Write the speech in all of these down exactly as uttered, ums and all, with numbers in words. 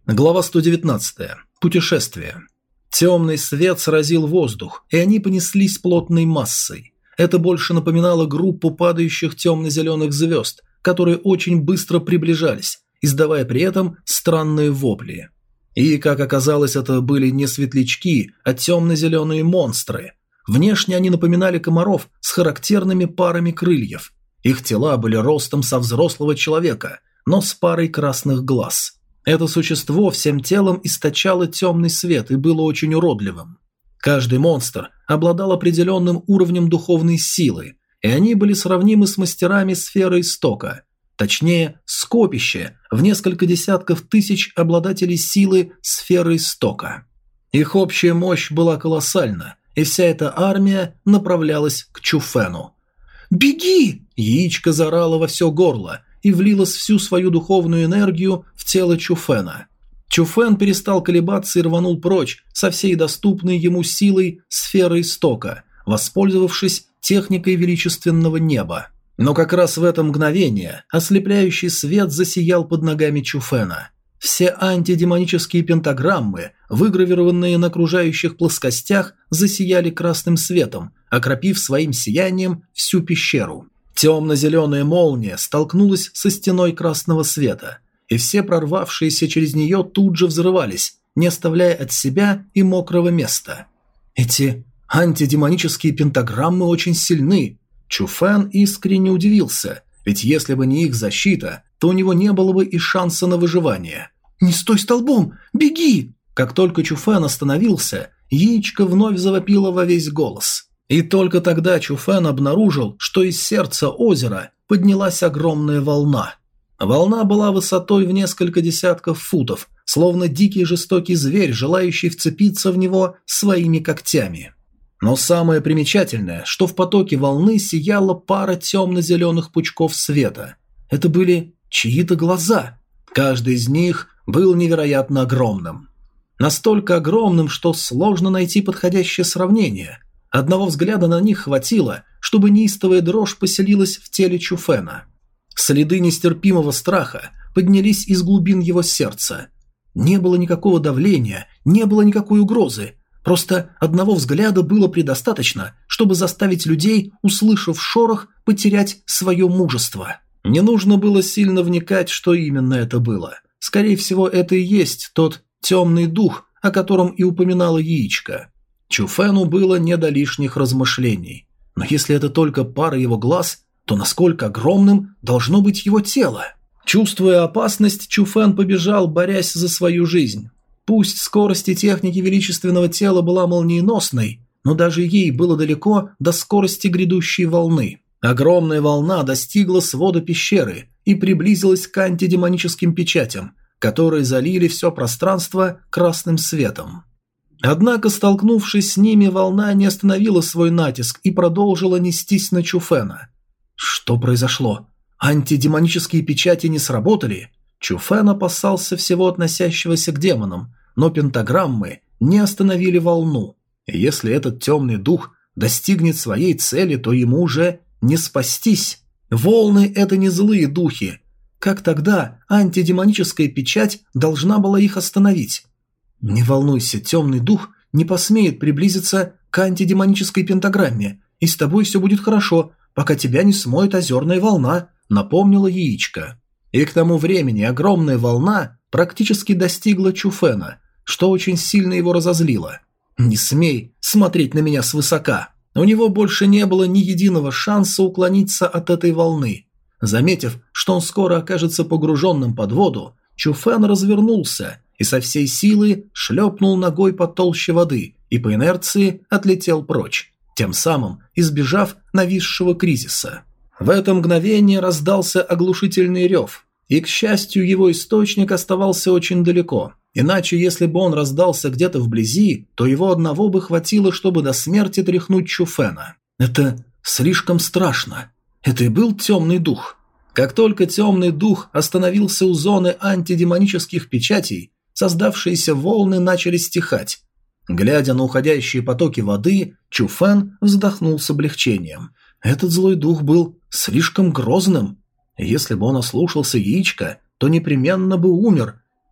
Глава сто девятнадцать. Путешествие. Темный свет сразил воздух, и они понеслись плотной массой. Это больше напоминало группу падающих темно-зеленых звезд, которые очень быстро приближались, издавая при этом странные вопли. И, как оказалось, это были не светлячки, а темно-зеленые монстры. Внешне они напоминали комаров с характерными парами крыльев. Их тела были ростом со взрослого человека, но с парой красных глаз. Это существо всем телом источало темный свет и было очень уродливым. Каждый монстр обладал определенным уровнем духовной силы, и они были сравнимы с мастерами сферы истока, точнее, скопище в несколько десятков тысяч обладателей силы сферы истока. Их общая мощь была колоссальна, и вся эта армия направлялась к Чуфену. «Беги!» – яичко заорало во все горло и влилось всю свою духовную энергию в тело Чуфена. Чуфен перестал колебаться и рванул прочь со всей доступной ему силой сферы истока, воспользовавшись техникой величественного неба. Но как раз в это мгновение ослепляющий свет засиял под ногами Чуфена. Все антидемонические пентаграммы, выгравированные на окружающих плоскостях, засияли красным светом, окропив своим сиянием всю пещеру. Темно-зеленая молния столкнулась со стеной красного света, и все прорвавшиеся через нее тут же взрывались, не оставляя от себя и мокрого места. Эти антидемонические пентаграммы очень сильны. Чуфен искренне удивился, ведь если бы не их защита, то у него не было бы и шанса на выживание. «Не стой столбом! Беги!» Как только Чуфен остановился, яичко вновь завопило во весь голос. И только тогда Чуфен обнаружил, что из сердца озера поднялась огромная волна. Волна была высотой в несколько десятков футов, словно дикий жестокий зверь, желающий вцепиться в него своими когтями. Но самое примечательное, что в потоке волны сияла пара темно-зеленых пучков света. Это были чьи-то глаза. Каждый из них был невероятно огромным. Настолько огромным, что сложно найти подходящее сравнение. Одного взгляда на них хватило, чтобы неистовая дрожь поселилась в теле Чуфена. Следы нестерпимого страха поднялись из глубин его сердца. Не было никакого давления, не было никакой угрозы. Просто одного взгляда было предостаточно, чтобы заставить людей, услышав шорох, потерять свое мужество. Не нужно было сильно вникать, что именно это было. Скорее всего, это и есть тот темный дух, о котором и упоминало яичко. Чуфену было не до лишних размышлений. Но если это только пара его глаз, то насколько огромным должно быть его тело? Чувствуя опасность, Чуфен побежал, борясь за свою жизнь. Пусть скорость и техники величественного тела была молниеносной, но даже ей было далеко до скорости грядущей волны. Огромная волна достигла свода пещеры и приблизилась к антидемоническим печатям, которые залили все пространство красным светом. Однако, столкнувшись с ними, волна не остановила свой натиск и продолжила нестись на Чуфена. Что произошло? Антидемонические печати не сработали? Чуфен опасался всего относящегося к демонам, но пентаграммы не остановили волну. И если этот темный дух достигнет своей цели, то ему уже не спастись. Волны – это не злые духи. Как тогда антидемоническая печать должна была их остановить? Не волнуйся, темный дух не посмеет приблизиться к антидемонической пентаграмме, и с тобой все будет хорошо, пока тебя не смоет озерная волна, напомнила яичко. И к тому времени огромная волна практически достигла Чуфена, что очень сильно его разозлило. «Не смей смотреть на меня свысока!» У него больше не было ни единого шанса уклониться от этой волны. Заметив, что он скоро окажется погруженным под воду, Чуфен развернулся и со всей силы шлепнул ногой по толще воды и по инерции отлетел прочь, тем самым избежав нависшего кризиса. В это мгновение раздался оглушительный рев, и, к счастью, его источник оставался очень далеко. Иначе, если бы он раздался где-то вблизи, то его одного бы хватило, чтобы до смерти тряхнуть Чуфена. Это слишком страшно. Это и был темный дух. Как только темный дух остановился у зоны антидемонических печатей, создавшиеся волны начали стихать. Глядя на уходящие потоки воды, Чуфен вздохнул с облегчением. Этот злой дух был слишком грозным. Если бы он ослушался яичка, то непременно бы умер.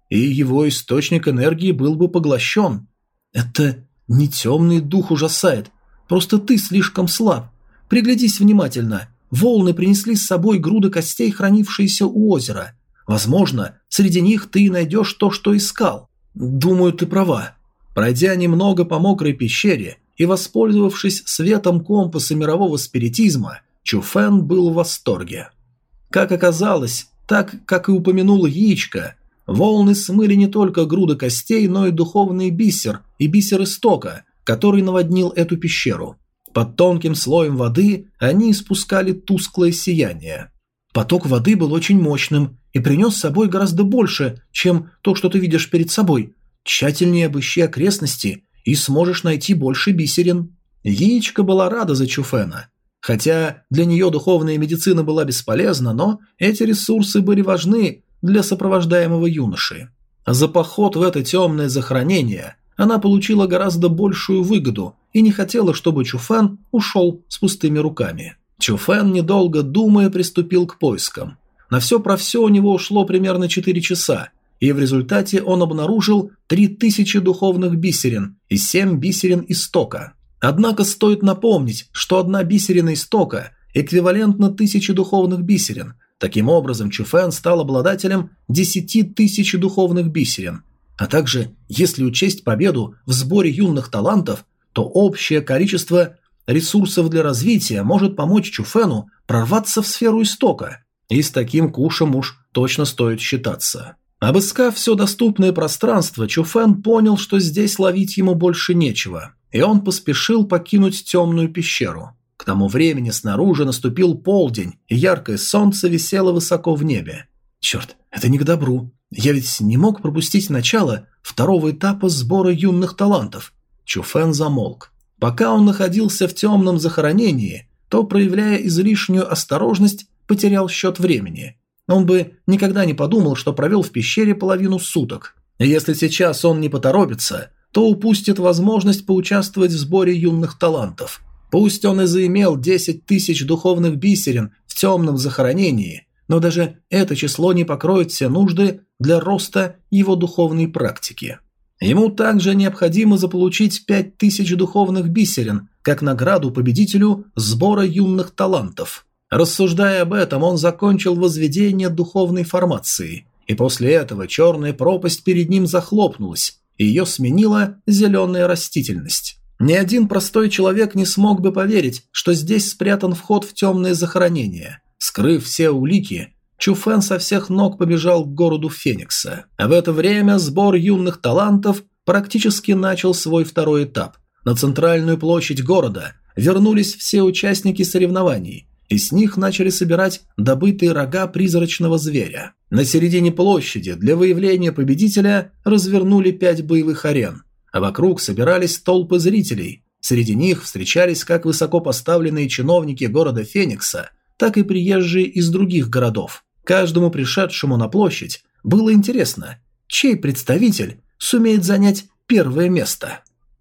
и его источник энергии был бы поглощен. Это не темный дух ужасает, просто ты слишком слаб. Приглядись внимательно. Волны принесли с собой груды костей, хранившиеся у озера. Возможно, среди них ты найдешь то, что искал. Думаю, ты права. Пройдя немного по мокрой пещере и воспользовавшись светом компаса мирового спиритизма, Чуфэн был в восторге. Как оказалось, так, как и упомянул яичко, волны смыли не только груды костей, но и духовный бисер и бисер истока, который наводнил эту пещеру. Под тонким слоем воды они испускали тусклое сияние. Поток воды был очень мощным и принес с собой гораздо больше, чем то, что ты видишь перед собой. Тщательнее обыщи окрестности и сможешь найти больше бисерин. Яичко была рада за Чуфэна. Хотя для нее духовная медицина была бесполезна, но эти ресурсы были важны для сопровождаемого юноши. За поход в это темное захоронение она получила гораздо большую выгоду и не хотела, чтобы Чуфэн ушел с пустыми руками. Чуфэн, недолго думая, приступил к поискам. На все про все у него ушло примерно четыре часа, и в результате он обнаружил три тысячи духовных бисерин и семь бисерин истока. Однако стоит напомнить, что одна бисерина истока эквивалентна тысяче духовных бисерин. Таким образом, Чуфэн стал обладателем десяти тысяч духовных бисерин. А также, если учесть победу в сборе юных талантов, то общее количество ресурсов для развития может помочь Чуфэну прорваться в сферу истока. И с таким кушем уж точно стоит считаться. Обыскав все доступное пространство, Чуфэн понял, что здесь ловить ему больше нечего, и он поспешил покинуть темную пещеру. К тому времени снаружи наступил полдень, и яркое солнце висело высоко в небе. Черт, это не к добру. Я ведь не мог пропустить начало второго этапа сбора юных талантов. Чуфэн замолк. Пока он находился в темном захоронении, то, проявляя излишнюю осторожность, потерял счет времени. Он бы никогда не подумал, что провел в пещере половину суток. И если сейчас он не поторопится, то упустит возможность поучаствовать в сборе юных талантов. Пусть он и заимел десять тысяч духовных бисерин в темном захоронении, но даже это число не покроет все нужды для роста его духовной практики. Ему также необходимо заполучить пять тысяч духовных бисерин, как награду победителю сбора юных талантов. Рассуждая об этом, он закончил возведение духовной формации, и после этого черная пропасть перед ним захлопнулась, и ее сменила зеленая растительность. Ни один простой человек не смог бы поверить, что здесь спрятан вход в темное захоронение. Скрыв все улики, Чуфэн со всех ног побежал к городу Феникса. А в это время сбор юных талантов практически начал свой второй этап. На центральную площадь города вернулись все участники соревнований, и с них начали собирать добытые рога призрачного зверя. На середине площади для выявления победителя развернули пять боевых арен, а вокруг собирались толпы зрителей. Среди них встречались как высокопоставленные чиновники города Феникса, так и приезжие из других городов. Каждому пришедшему на площадь было интересно, чей представитель сумеет занять первое место.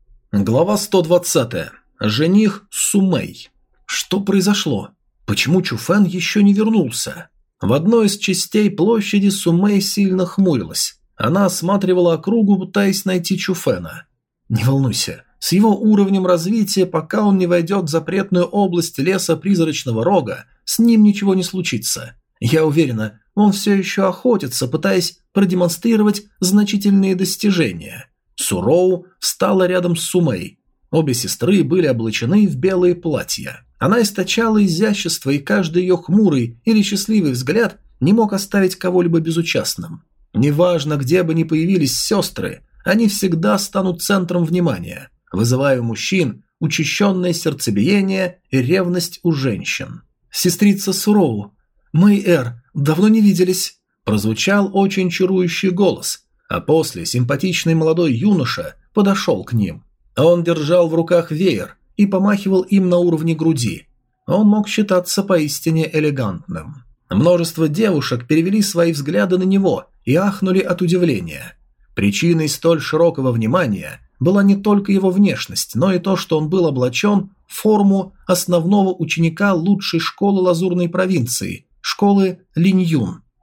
Глава сто двадцать. Жених Сумэй. Что произошло? Почему Чуфэн еще не вернулся? В одной из частей площади Сумэй сильно хмурилась. Она осматривала округу, пытаясь найти Чуфэна. Не волнуйся, с его уровнем развития, пока он не войдет в запретную область леса Призрачного Рога, с ним ничего не случится. Я уверена, он все еще охотится, пытаясь продемонстрировать значительные достижения. Суроу встала рядом с Сумэй. Обе сестры были облачены в белые платья. Она источала изящество, и каждый ее хмурый или счастливый взгляд не мог оставить кого-либо безучастным. Неважно, где бы ни появились сестры, они всегда станут центром внимания, вызывая у мужчин учащенное сердцебиение и ревность у женщин. «Сестрица Суроу, Мэй-эр, давно не виделись», прозвучал очень чарующий голос, а после симпатичный молодой юноша подошел к ним. Он держал в руках веер и помахивал им на уровне груди. Он мог считаться поистине элегантным. Множество девушек перевели свои взгляды на него и ахнули от удивления. Причиной столь широкого внимания была не только его внешность, но и то, что он был облачен в форму основного ученика лучшей школы Лазурной провинции, школы Линьюн.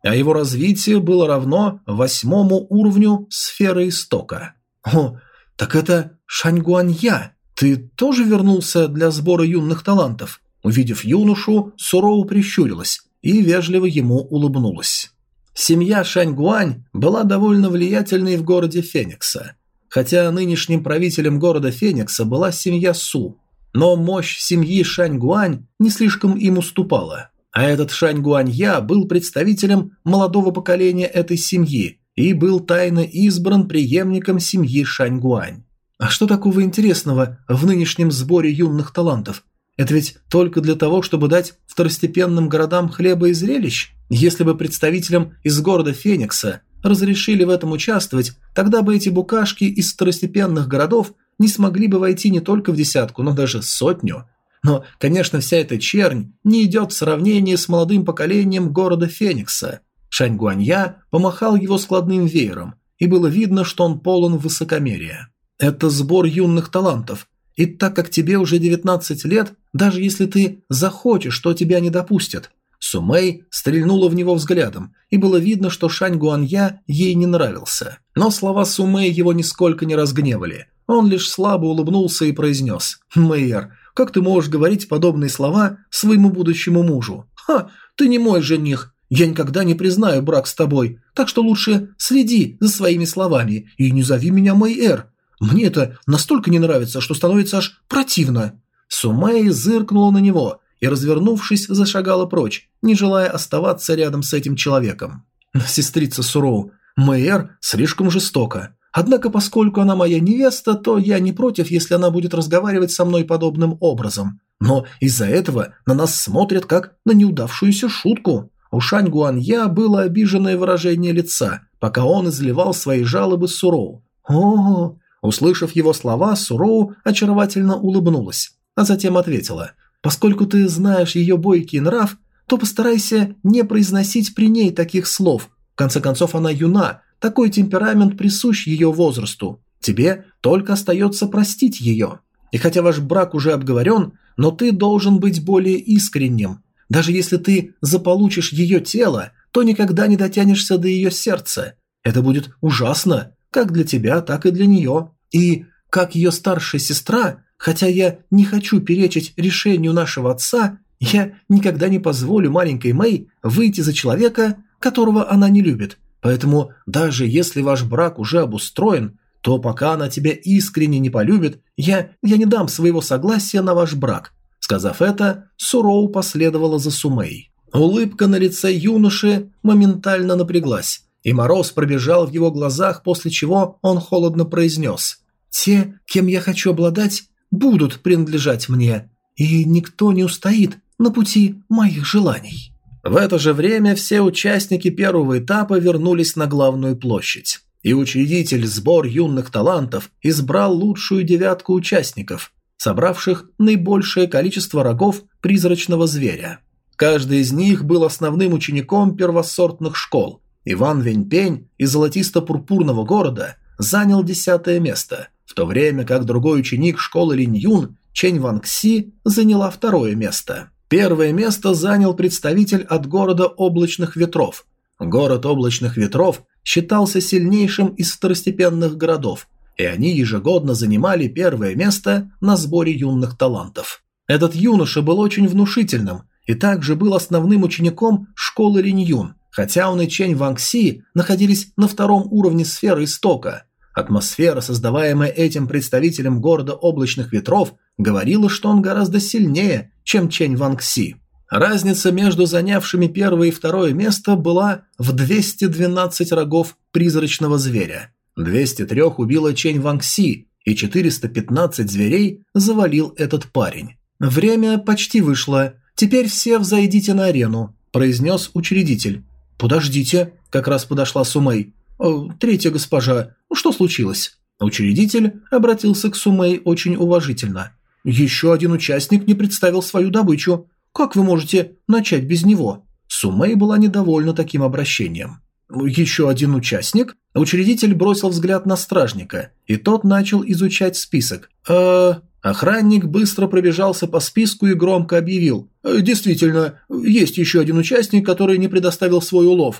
а его развитие было равно восьмому уровню сферы истока. О, так это Шаньгуанья. Ты тоже вернулся для сбора юных талантов? Увидев юношу, Суроу прищурилась и вежливо ему улыбнулась. Семья Шаньгуань была довольно влиятельной в городе Феникса. Хотя нынешним правителем города Феникса была семья Су, но мощь семьи Шаньгуань не слишком им уступала. А этот Шаньгуанья был представителем молодого поколения этой семьи и был тайно избран преемником семьи Шаньгуань. А что такого интересного в нынешнем сборе юных талантов? Это ведь только для того, чтобы дать второстепенным городам хлеба и зрелищ? Если бы представителям из города Феникса разрешили в этом участвовать, тогда бы эти букашки из второстепенных городов не смогли бы войти не только в десятку, но даже сотню. Но, конечно, вся эта чернь не идет в сравнении с молодым поколением города Феникса. Шаньгуанья помахал его складным веером, и было видно, что он полон высокомерия. Это сбор юных талантов. И так как тебе уже девятнадцать лет, даже если ты захочешь, то тебя не допустят. Сумэй стрельнула в него взглядом, и было видно, что Шаньгуанья ей не нравился. Но слова Сумэй его нисколько не разгневали. Он лишь слабо улыбнулся и произнес: «Мэйер, как ты можешь говорить подобные слова своему будущему мужу? Ха, ты не мой жених. Я никогда не признаю брак с тобой, так что лучше следи за своими словами и не зови меня Мэйер. Мне это настолько не нравится, что становится аж противно». Сумэй зыркнула на него и, развернувшись, зашагала прочь, не желая оставаться рядом с этим человеком. «Сестрица Суроу, Мэйер слишком жестока. Однако, поскольку она моя невеста, то я не против, если она будет разговаривать со мной подобным образом. Но из-за этого на нас смотрят как на неудавшуюся шутку». У Шаньгуанья было обиженное выражение лица, пока он изливал свои жалобы Суроу. «О-о-о!» Услышав его слова, Суроу очаровательно улыбнулась, а затем ответила: «Поскольку ты знаешь ее бойкий нрав, то постарайся не произносить при ней таких слов. В конце концов, она юна, такой темперамент присущ ее возрасту. Тебе только остается простить ее. И хотя ваш брак уже обговорен, но ты должен быть более искренним. Даже если ты заполучишь ее тело, то никогда не дотянешься до ее сердца. Это будет ужасно, как для тебя, так и для нее. И, как ее старшая сестра, хотя я не хочу перечить решению нашего отца, я никогда не позволю маленькой Мэй выйти за человека, которого она не любит. Поэтому даже если ваш брак уже обустроен, то пока она тебя искренне не полюбит, я, я не дам своего согласия на ваш брак». Сказав это, Суроу последовала за Сумэй. Улыбка на лице юноши моментально напряглась, и мороз пробежал в его глазах, после чего он холодно произнес: «Те, кем я хочу обладать, будут принадлежать мне, и никто не устоит на пути моих желаний». В это же время все участники первого этапа вернулись на главную площадь, и учредитель сбор юных талантов избрал лучшую девятку участников, собравших наибольшее количество рогов призрачного зверя. Каждый из них был основным учеником первосортных школ. Иван Вэньпень из золотисто-пурпурного города занял десятое место, в то время как другой ученик школы Линь-Юн, Чэнь Ванг-Си, заняла второе место. Первое место занял представитель от города Облачных Ветров. Город Облачных Ветров считался сильнейшим из второстепенных городов, и они ежегодно занимали первое место на сборе юных талантов. Этот юноша был очень внушительным и также был основным учеником школы Линь-Юн, хотя он и Чэнь Ванг-Си находились на втором уровне сферы истока. Атмосфера, создаваемая этим представителем города Облачных Ветров, говорила, что он гораздо сильнее, чем Чэнь Ванг-Си. Разница между занявшими первое и второе место была в двести двенадцать рогов призрачного зверя. двести три убило Чэнь Ванг-Си, и четыреста пятнадцать зверей завалил этот парень. «Время почти вышло. Теперь все взойдите на арену», – произнес учредитель. «Подождите», – как раз подошла Сумэй. «Третья госпожа, что случилось?» Учредитель обратился к Сумэй очень уважительно. «Еще один участник не представил свою добычу. Как вы можете начать без него?» Сумэй была недовольна таким обращением. «Еще один участник?» Учредитель бросил взгляд на стражника, и тот начал изучать список. «Э...» Охранник быстро пробежался по списку и громко объявил: «Действительно, есть еще один участник, который не предоставил свой улов.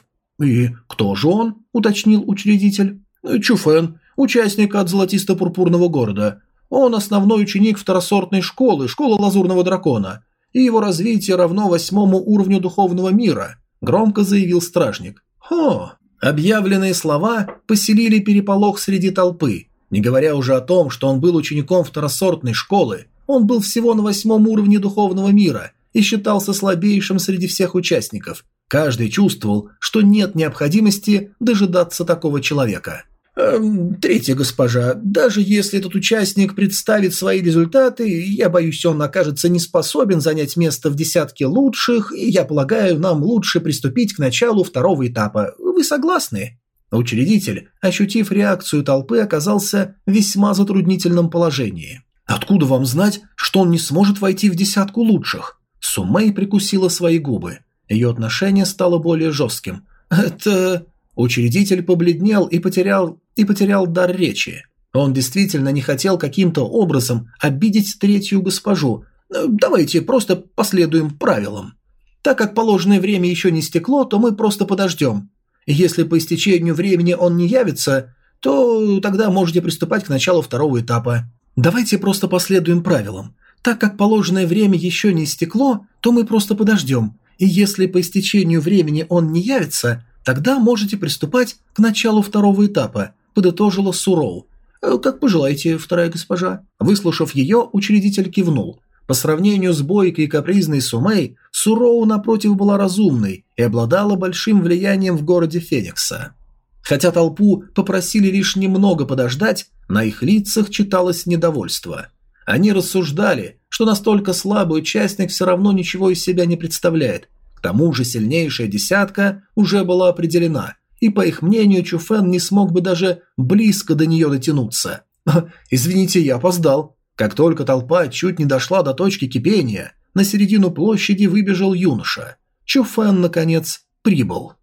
«И кто же он?» – уточнил учредитель. «Чуфен, участник от Золотисто-Пурпурного города. Он основной ученик второсортной школы, школы Лазурного дракона. И его развитие равно восьмому уровню духовного мира», – громко заявил стражник. «Хо!» Объявленные слова поселили переполох среди толпы. Не говоря уже о том, что он был учеником второсортной школы, он был всего на восьмом уровне духовного мира и считался слабейшим среди всех участников. Каждый чувствовал, что нет необходимости дожидаться такого человека. Эм, «Третья госпожа, даже если этот участник представит свои результаты, я боюсь, он окажется не способен занять место в десятке лучших, и я полагаю, нам лучше приступить к началу второго этапа. Вы согласны?» Учредитель, ощутив реакцию толпы, оказался в весьма затруднительном положении. «Откуда вам знать, что он не сможет войти в десятку лучших?» Сумэй прикусила свои губы. Ее отношение стало более жестким. «Это...» Учредитель побледнел и потерял, и потерял дар речи. Он действительно не хотел каким-то образом обидеть третью госпожу. «Давайте просто последуем правилам. Так как положенное время еще не стекло, то мы просто подождем. Если по истечению времени он не явится, то тогда можете приступать к началу второго этапа. Давайте просто последуем правилам. Так как положенное время еще не истекло, то мы просто подождем. И если по истечению времени он не явится, тогда можете приступать к началу второго этапа», – подытожила Суроу. «Как пожелаете, вторая госпожа». Выслушав ее, учредитель кивнул. По сравнению с бойкой и капризной Сумэй, Суроу, напротив, была разумной и обладала большим влиянием в городе Феникса. Хотя толпу попросили лишь немного подождать, на их лицах читалось недовольство. Они рассуждали, что настолько слабый участник все равно ничего из себя не представляет. К тому же сильнейшая десятка уже была определена, и, по их мнению, Чуфен не смог бы даже близко до нее дотянуться. «Извините, я опоздал». Как только толпа чуть не дошла до точки кипения, на середину площади выбежал юноша. Чуфен, наконец, прибыл.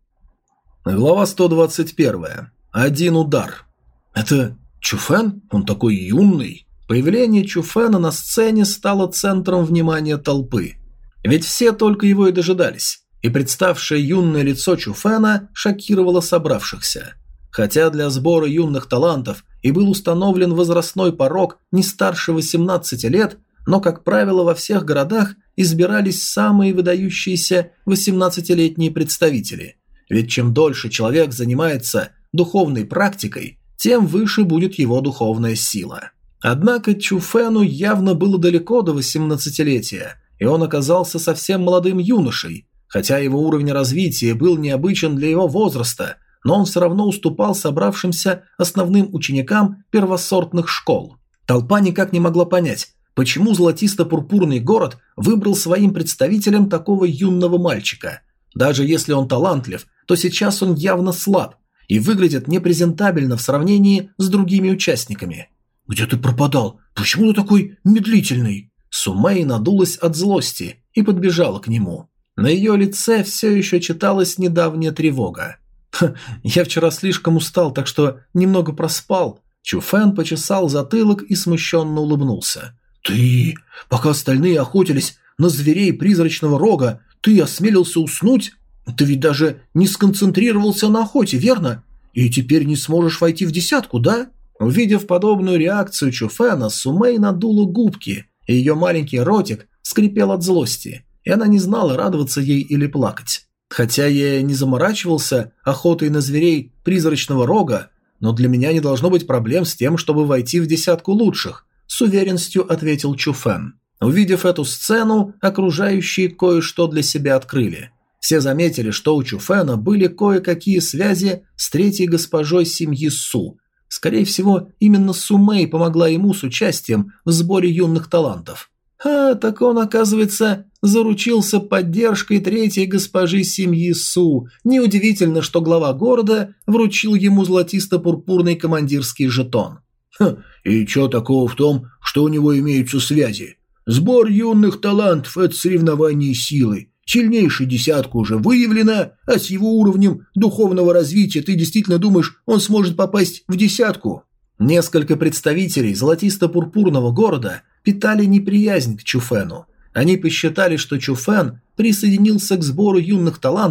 Глава сто двадцать первая. Один удар. «Это Чуфен? Он такой юный». Появление Чуфена на сцене стало центром внимания толпы. Ведь все только его и дожидались, и представшее юное лицо Чуфена шокировало собравшихся. Хотя для сбора юных талантов и был установлен возрастной порог не старше восемнадцати лет, но, как правило, во всех городах избирались самые выдающиеся восемнадцатилетние представители. Ведь чем дольше человек занимается духовной практикой, тем выше будет его духовная сила. Однако Чуфену явно было далеко до восемнадцатилетия, и он оказался совсем молодым юношей. Хотя его уровень развития был необычен для его возраста, но он все равно уступал собравшимся основным ученикам первосортных школ. Толпа никак не могла понять, почему Золотисто-Пурпурный город выбрал своим представителем такого юного мальчика. Даже если он талантлив, то сейчас он явно слаб и выглядит непрезентабельно в сравнении с другими участниками. «Где ты пропадал? Почему ты такой медлительный?» Сумэй надулась от злости и подбежала к нему. На ее лице все еще читалась недавняя тревога. «Я вчера слишком устал, так что немного проспал». Чуфен почесал затылок и смущенно улыбнулся. «Ты, пока остальные охотились на зверей призрачного рога, ты осмелился уснуть? Ты ведь даже не сконцентрировался на охоте, верно? И теперь не сможешь войти в десятку, да?» Увидев подобную реакцию Чуфена, Сумэй надула губки, и ее маленький ротик скрипел от злости, и она не знала, радоваться ей или плакать. Хотя я не заморачивался охотой на зверей призрачного рога, но для меня не должно быть проблем с тем, чтобы войти в десятку лучших, с уверенностью ответил Чуфен. Увидев эту сцену, окружающие кое-что для себя открыли. Все заметили, что у Чуфена были кое-какие связи с третьей госпожой семьи Су. Скорее всего, именно Сумэй помогла ему с участием в сборе юных талантов. А, так он, оказывается, заручился поддержкой третьей госпожи семьи Су. Неудивительно, что глава города вручил ему золотисто-пурпурный командирский жетон. Ха, и чё такого в том, что у него имеются связи? Сбор юных талантов – это соревнование силы. Сильнейшая десятка уже выявлена, а с его уровнем духовного развития ты действительно думаешь, он сможет попасть в десятку? Несколько представителей золотисто-пурпурного города питали неприязнь к Чуфену. Они посчитали, что Чуфен присоединился к сбору юных талантов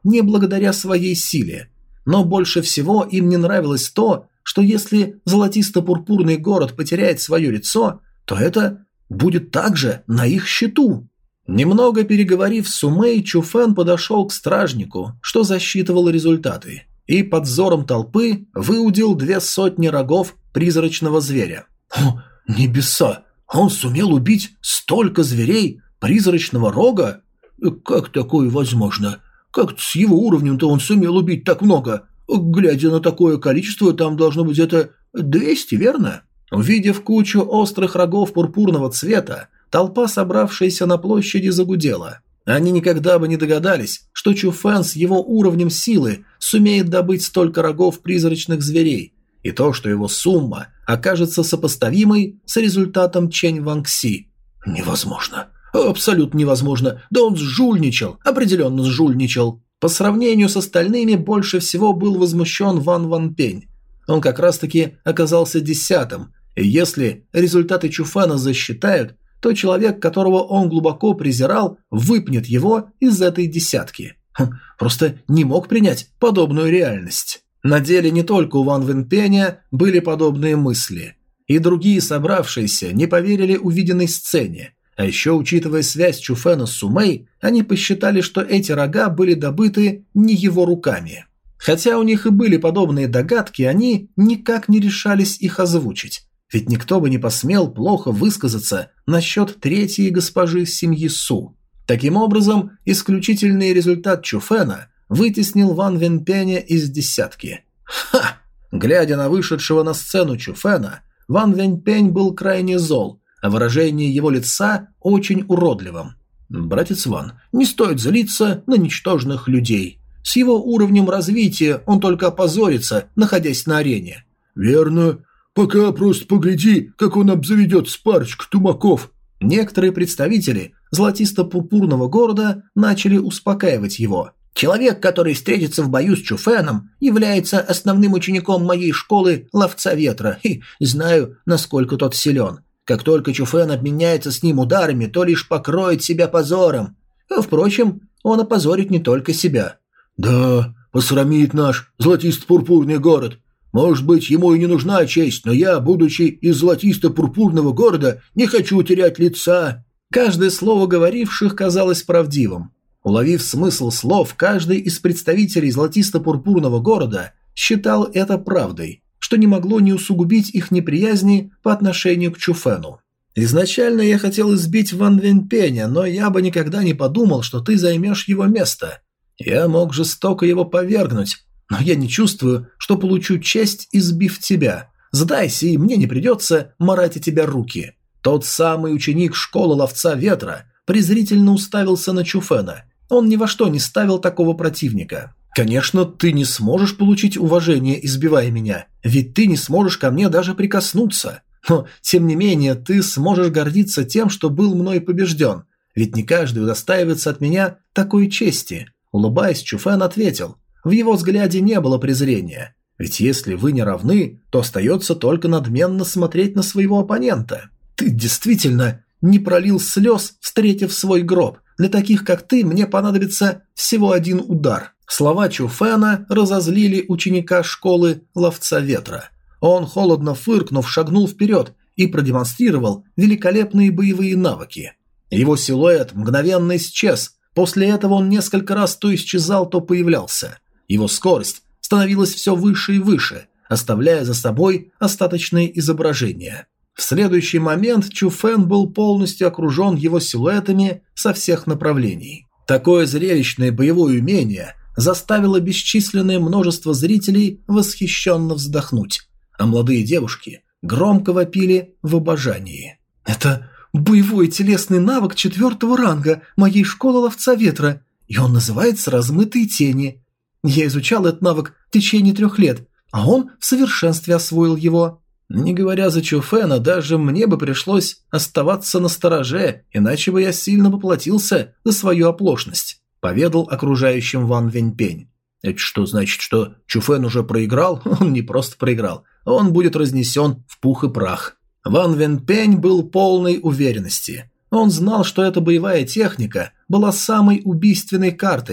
не благодаря своей силе. Но больше всего им не нравилось то, что если золотисто-пурпурный город потеряет свое лицо, то это будет также на их счету. Немного переговорив с Сумэй, Чуфэн подошел к стражнику, что засчитывал результаты, и под взором толпы выудил две сотни рогов призрачного зверя. О, небеса! Он сумел убить столько зверей призрачного рога? Как такое возможно? Как с его уровнем-то он сумел убить так много? Глядя на такое количество, там должно быть это двести, верно? Увидев кучу острых рогов пурпурного цвета, толпа, собравшаяся на площади, загудела. Они никогда бы не догадались, что Чуфэн с его уровнем силы сумеет добыть столько рогов призрачных зверей, и то, что его сумма окажется сопоставимой с результатом Чэнь Ванкси. Невозможно. Абсолютно невозможно. Да он сжульничал, определенно сжульничал. По сравнению с остальными больше всего был возмущен Ван Ванпень. Он как раз-таки оказался десятым, и если результаты Чуфэна засчитают, то человек, которого он глубоко презирал, выпнет его из этой десятки. Хм, просто не мог принять подобную реальность. На деле не только у Ван Вэнпеня были подобные мысли. И другие собравшиеся не поверили увиденной сцене. А еще, учитывая связь Чуфэна с Сумэй, они посчитали, что эти рога были добыты не его руками. Хотя у них и были подобные догадки, они никак не решались их озвучить. Ведь никто бы не посмел плохо высказаться насчет третьей госпожи семьи Су. Таким образом, исключительный результат Чуфэна вытеснил Ван Вэнпеня из десятки. Ха! Глядя на вышедшего на сцену Чуфэна, Ван Вэнпень был крайне зол, а выражение его лица очень уродливым. «Братец Ван, не стоит злиться на ничтожных людей. С его уровнем развития он только опозорится, находясь на арене». «Верно. Пока просто погляди, как он обзаведет с парочкой тумаков». Некоторые представители золотисто-пурпурного города начали успокаивать его. «Человек, который встретится в бою с Чуфэном, является основным учеником моей школы Ловца Ветра, и знаю, насколько тот силен. Как только Чуфэн обменяется с ним ударами, то лишь покроет себя позором. Впрочем, он опозорит не только себя». «Да, посрамит наш золотисто-пурпурный город. Может быть, ему и не нужна честь, но я, будучи из золотисто-пурпурного города, не хочу терять лица». Каждое слово говоривших казалось правдивым. Уловив смысл слов, каждый из представителей золотисто-пурпурного города считал это правдой, что не могло не усугубить их неприязни по отношению к Чуфэну. «Изначально я хотел избить Ван Вэнпеня, но я бы никогда не подумал, что ты займешь его место. Я мог жестоко его повергнуть, но я не чувствую, что получу честь, избив тебя. Сдайся, и мне не придется марать о тебя руки». Тот самый ученик школы Ловца Ветра презрительно уставился на Чуфэна. Он ни во что не ставил такого противника. «Конечно, ты не сможешь получить уважение, избивая меня, ведь ты не сможешь ко мне даже прикоснуться. Но, тем не менее, ты сможешь гордиться тем, что был мной побежден, ведь не каждый удостаивается от меня такой чести». Улыбаясь, Чуфэн ответил. В его взгляде не было презрения. «Ведь если вы не равны, то остается только надменно смотреть на своего оппонента. Ты действительно не пролил слез, встретив свой гроб. Для таких, как ты, мне понадобится всего один удар». Слова Чуфэна разозлили ученика школы Ловца Ветра. Он, холодно фыркнув, шагнул вперед и продемонстрировал великолепные боевые навыки. Его силуэт мгновенно исчез. После этого он несколько раз то исчезал, то появлялся. Его скорость становилась все выше и выше, оставляя за собой остаточные изображения. В следующий момент Чуфэн был полностью окружен его силуэтами со всех направлений. Такое зрелищное боевое умение заставило бесчисленное множество зрителей восхищенно вздохнуть, а молодые девушки громко вопили в обожании. «Это боевой телесный навык четвертого ранга моей школы Ловца Ветра, и он называется «Размытые тени». Я изучал этот навык в течение трех лет, а он в совершенстве освоил его». Не говоря за Чуфэна, даже мне бы пришлось оставаться настороже, иначе бы я сильно поплатился за свою оплошность, поведал окружающим Ван Вэнпень. Это что значит, что Чуфэн уже проиграл? Он не просто проиграл, он будет разнесен в пух и прах. Ван Вэнпень был полной уверенности. Он знал, что эта боевая техника была самой убийственной картой,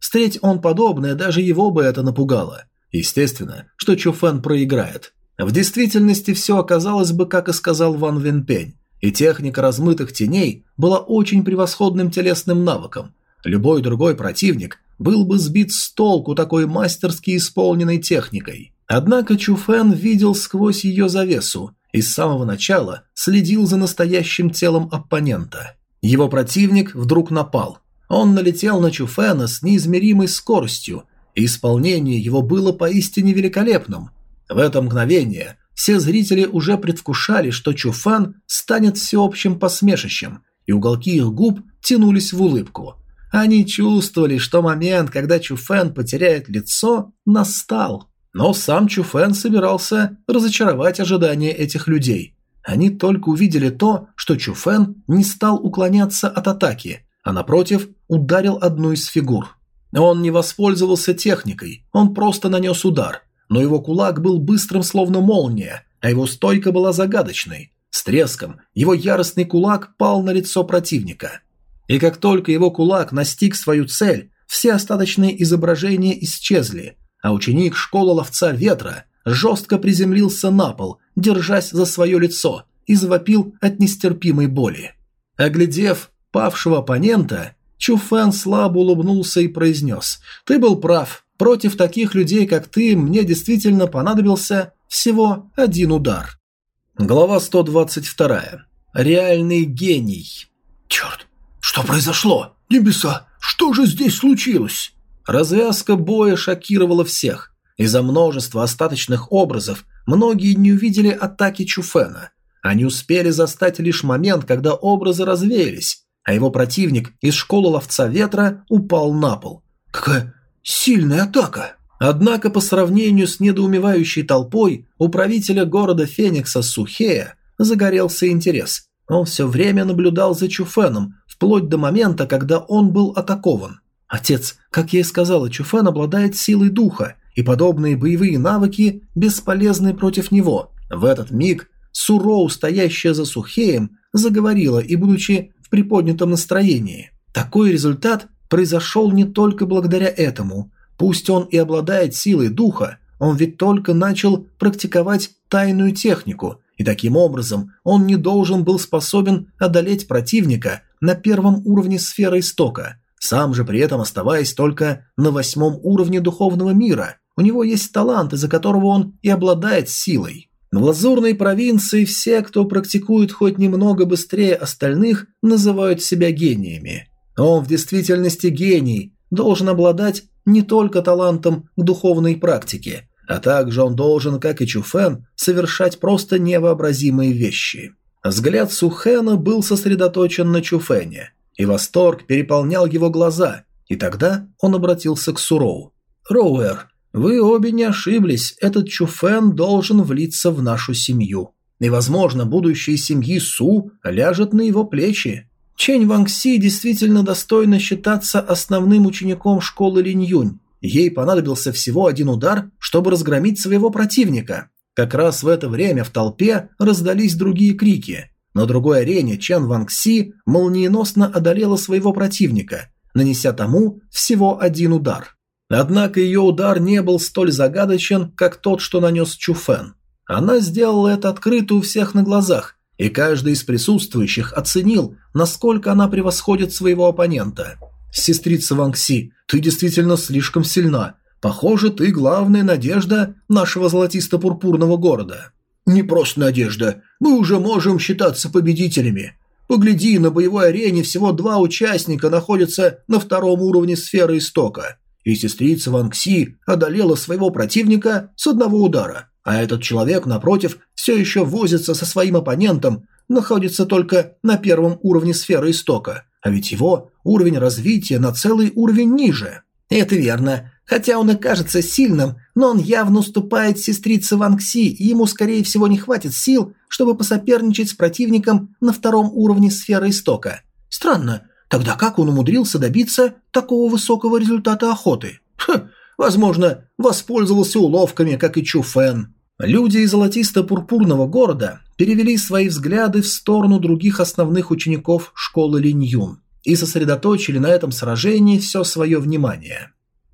встреть он подобное, даже его бы это напугало. Естественно, что Чуфэн проиграет. В действительности все оказалось бы, как и сказал Ван Винпень, и техника размытых теней была очень превосходным телесным навыком. Любой другой противник был бы сбит с толку такой мастерски исполненной техникой. Однако Чуфэн видел сквозь ее завесу и с самого начала следил за настоящим телом оппонента. Его противник вдруг напал. Он налетел на Чуфэна с неизмеримой скоростью, и исполнение его было поистине великолепным. В это мгновение все зрители уже предвкушали, что Чуфэн станет всеобщим посмешищем, и уголки их губ тянулись в улыбку. Они чувствовали, что момент, когда Чуфэн потеряет лицо, настал. Но сам Чуфэн собирался разочаровать ожидания этих людей. Они только увидели то, что Чуфэн не стал уклоняться от атаки, а напротив ударил одну из фигур. Он не воспользовался техникой, он просто нанес удар, но его кулак был быстрым словно молния, а его стойка была загадочной. С треском его яростный кулак пал на лицо противника. И как только его кулак настиг свою цель, все остаточные изображения исчезли, а ученик школы ловца ветра жестко приземлился на пол, держась за свое лицо, и завопил от нестерпимой боли. Оглядев павшего оппонента, Чуфэн слабо улыбнулся и произнес: «Ты был прав, против таких людей, как ты, мне действительно понадобился всего один удар». Глава сто двадцать два. Реальный гений. «Черт, что произошло? Небеса, что же здесь случилось?» Развязка боя шокировала всех. Из-за множества остаточных образов многие не увидели атаки Чуфэна. Они успели застать лишь момент, когда образы развеялись, а его противник из школы ловца ветра упал на пол. Какая сильная атака! Однако по сравнению с недоумевающей толпой у правителя города Феникса Сухея загорелся интерес. Он все время наблюдал за Чуфэном, вплоть до момента, когда он был атакован. «Отец, как я и сказала, Чуфэн обладает силой духа, и подобные боевые навыки бесполезны против него». В этот миг Суроу, стоящая за Сухеем, заговорила и, будучи в приподнятом настроении. Такой результат произошел не только благодаря этому. Пусть он и обладает силой духа, он ведь только начал практиковать тайную технику, и таким образом он не должен был способен одолеть противника на первом уровне сферы истока, сам же при этом оставаясь только на восьмом уровне духовного мира. У него есть талант, из-за которого он и обладает силой. В лазурной провинции все, кто практикует хоть немного быстрее остальных, называют себя гениями. Он в действительности гений, должен обладать не только талантом к духовной практике, а также он должен, как и Чуфэн, совершать просто невообразимые вещи. Взгляд Сухэна был сосредоточен на Чуфэне, и восторг переполнял его глаза, и тогда он обратился к Суроу. «Роуэр, вы обе не ошиблись, этот Чуфэн должен влиться в нашу семью. И, возможно, будущее семьи Су ляжет на его плечи. Чэнь Вангси действительно достойна считаться основным учеником школы Линь-Юнь. Ей понадобился всего один удар, чтобы разгромить своего противника». Как раз в это время в толпе раздались другие крики. На другой арене Чэнь Вангси молниеносно одолела своего противника, нанеся тому всего один удар. Однако ее удар не был столь загадочен, как тот, что нанес Чуфэн. Она сделала это открыто у всех на глазах, и каждый из присутствующих оценил, насколько она превосходит своего оппонента. «Сестрица Вангси, ты действительно слишком сильна. Похоже, ты главная надежда нашего золотисто-пурпурного города». «Не просто надежда. Мы уже можем считаться победителями. Погляди, на боевой арене всего два участника находятся на втором уровне сферы истока. И сестрица Вангси одолела своего противника с одного удара, а этот человек, напротив, все еще возится со своим оппонентом, находится только на первом уровне сферы истока, а ведь его уровень развития на целый уровень ниже». «Это верно. Хотя он и кажется сильным, но он явно уступает сестрице Вангси, и ему, скорее всего, не хватит сил, чтобы посоперничать с противником на втором уровне сферы истока. Странно, тогда как он умудрился добиться такого высокого результата охоты? Хм, возможно, воспользовался уловками, как и Чуфэн». Люди из золотисто-пурпурного города перевели свои взгляды в сторону других основных учеников школы Линь-Юнь и сосредоточили на этом сражении все свое внимание.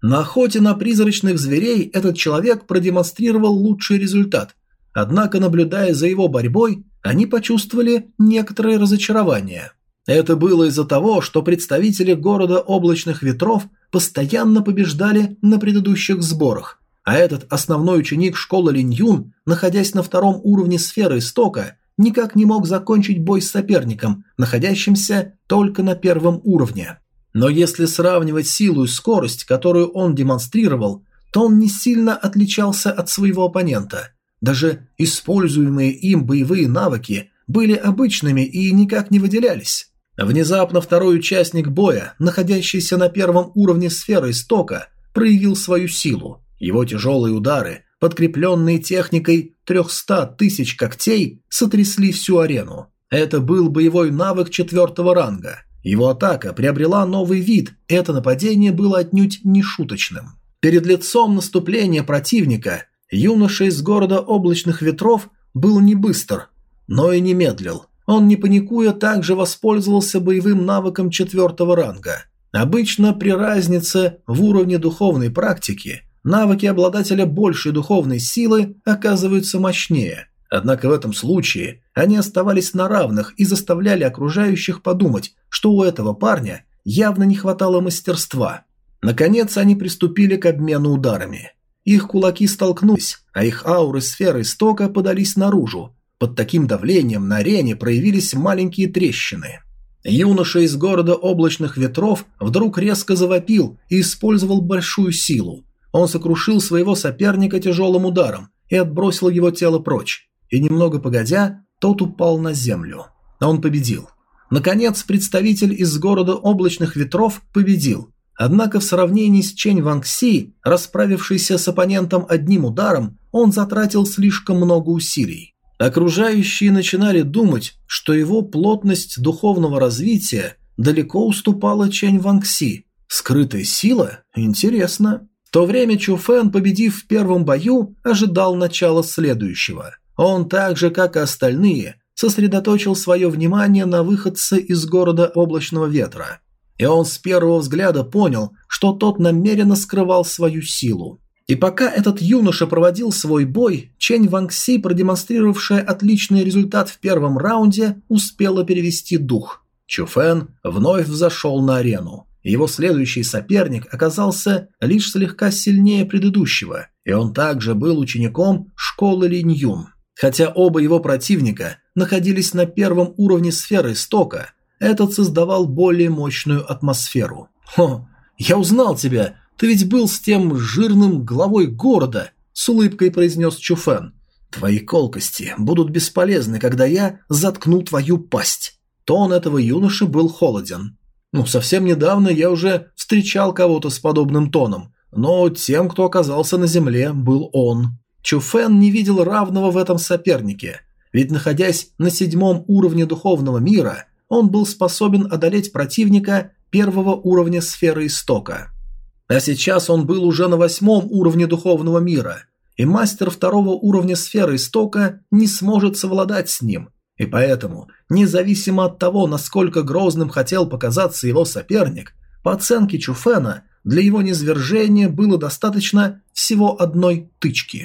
На охоте на призрачных зверей этот человек продемонстрировал лучший результат, однако, наблюдая за его борьбой, они почувствовали некоторое разочарование. Это было из-за того, что представители города облачных ветров постоянно побеждали на предыдущих сборах, а этот основной ученик школы Линь-Юн, находясь на втором уровне сферы истока, никак не мог закончить бой с соперником, находящимся только на первом уровне. Но если сравнивать силу и скорость, которую он демонстрировал, то он не сильно отличался от своего оппонента. Даже используемые им боевые навыки были обычными и никак не выделялись. Внезапно второй участник боя, находящийся на первом уровне сферы истока, проявил свою силу. Его тяжелые удары, подкрепленные техникой триста тысяч когтей, сотрясли всю арену. Это был боевой навык четвертого ранга. Его атака приобрела новый вид, это нападение было отнюдь не шуточным. Перед лицом наступления противника юноша из города облачных ветров был не быстр, но и не медлил. Он, не паникуя, также воспользовался боевым навыком четвертого ранга. Обычно при разнице в уровне духовной практики навыки обладателя большей духовной силы оказываются мощнее. Однако в этом случае они оставались на равных и заставляли окружающих подумать, что у этого парня явно не хватало мастерства. Наконец они приступили к обмену ударами. Их кулаки столкнулись, а их ауры сферы истока подались наружу. Под таким давлением на арене проявились маленькие трещины. Юноша из города облачных ветров вдруг резко завопил и использовал большую силу. Он сокрушил своего соперника тяжелым ударом и отбросил его тело прочь. И немного погодя, тот упал на землю. Он победил. Наконец, представитель из города облачных ветров победил. Однако в сравнении с Чэнь Ванкси, расправившийся с оппонентом одним ударом, он затратил слишком много усилий. Окружающие начинали думать, что его плотность духовного развития далеко уступала Чэнь Ванкси. Скрытая сила? Интересно. В то время Чу Фэн, победив в первом бою, ожидал начала следующего. Он так же, как и остальные, сосредоточил свое внимание на выходце из города облачного ветра. И он с первого взгляда понял, что тот намеренно скрывал свою силу. И пока этот юноша проводил свой бой, Чэнь Ванкси, продемонстрировавшая отличный результат в первом раунде, успела перевести дух. Чу Фэн вновь взошел на арену. Его следующий соперник оказался лишь слегка сильнее предыдущего, и он также был учеником школы Линь-Юн. Хотя оба его противника находились на первом уровне сферы истока, этот создавал более мощную атмосферу. «Хо, я узнал тебя! Ты ведь был с тем жирным главой города!» – с улыбкой произнес Чу Фэн. «Твои колкости будут бесполезны, когда я заткну твою пасть». Тон этого юноши был холоден. «Ну, совсем недавно я уже встречал кого-то с подобным тоном, но тем, кто оказался на земле, был он». Чу Фэн не видел равного в этом сопернике, ведь, находясь на седьмом уровне духовного мира, он был способен одолеть противника первого уровня сферы истока. А сейчас он был уже на восьмом уровне духовного мира, и мастер второго уровня сферы истока не сможет совладать с ним. И поэтому, независимо от того, насколько грозным хотел показаться его соперник, по оценке Чу Фэна, для его низвержения было достаточно всего одной тычки.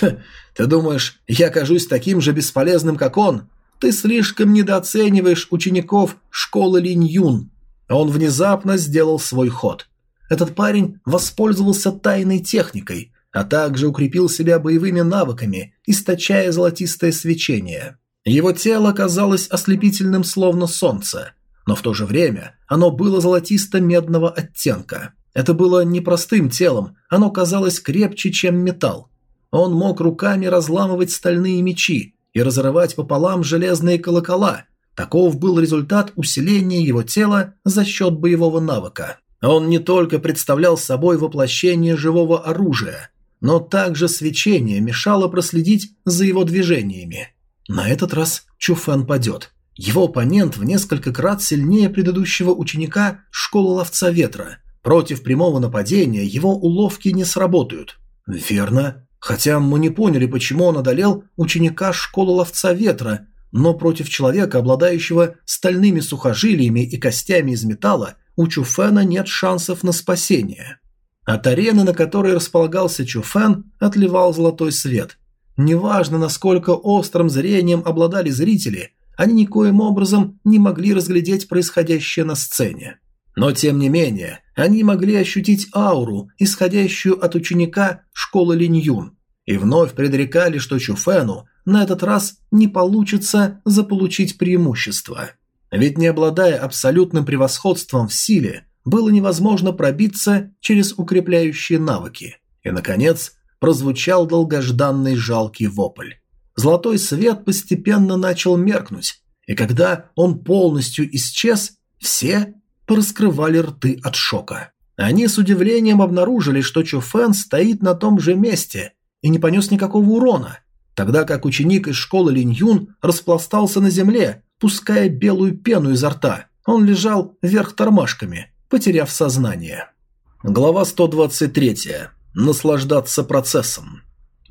«Ты думаешь, я кажусь таким же бесполезным, как он? Ты слишком недооцениваешь учеников школы Линь-Юн». Он внезапно сделал свой ход. Этот парень воспользовался тайной техникой, а также укрепил себя боевыми навыками, источая золотистое свечение. Его тело казалось ослепительным, словно солнце, но в то же время оно было золотисто-медного оттенка. Это было непростым телом, оно казалось крепче, чем металл. Он мог руками разламывать стальные мечи и разрывать пополам железные колокола. Таков был результат усиления его тела за счет боевого навыка. Он не только представлял собой воплощение живого оружия, но также свечение мешало проследить за его движениями. На этот раз Чу Фэн падет. Его оппонент в несколько крат сильнее предыдущего ученика школы Ловца Ветра. Против прямого нападения его уловки не сработают. Верно. Хотя мы не поняли, почему он одолел ученика школы Ловца Ветра, но против человека, обладающего стальными сухожилиями и костями из металла, у Чу Фэна нет шансов на спасение. От арены, на которой располагался Чуфэн, отливал золотой свет. Неважно, насколько острым зрением обладали зрители, они никоим образом не могли разглядеть происходящее на сцене. Но тем не менее, они могли ощутить ауру, исходящую от ученика школы Линьюн, и вновь предрекали, что Чуфэну на этот раз не получится заполучить преимущество. Ведь не обладая абсолютным превосходством в силе, было невозможно пробиться через укрепляющие навыки. И, наконец, прозвучал долгожданный жалкий вопль. Золотой свет постепенно начал меркнуть, и когда он полностью исчез, все пораскрывали рты от шока. Они с удивлением обнаружили, что Чуфэн стоит на том же месте и не понес никакого урона, тогда как ученик из школы Линьюн распластался на земле, пуская белую пену изо рта. Он лежал вверх тормашками, потеряв сознание. Глава сто двадцать три. Наслаждаться процессом.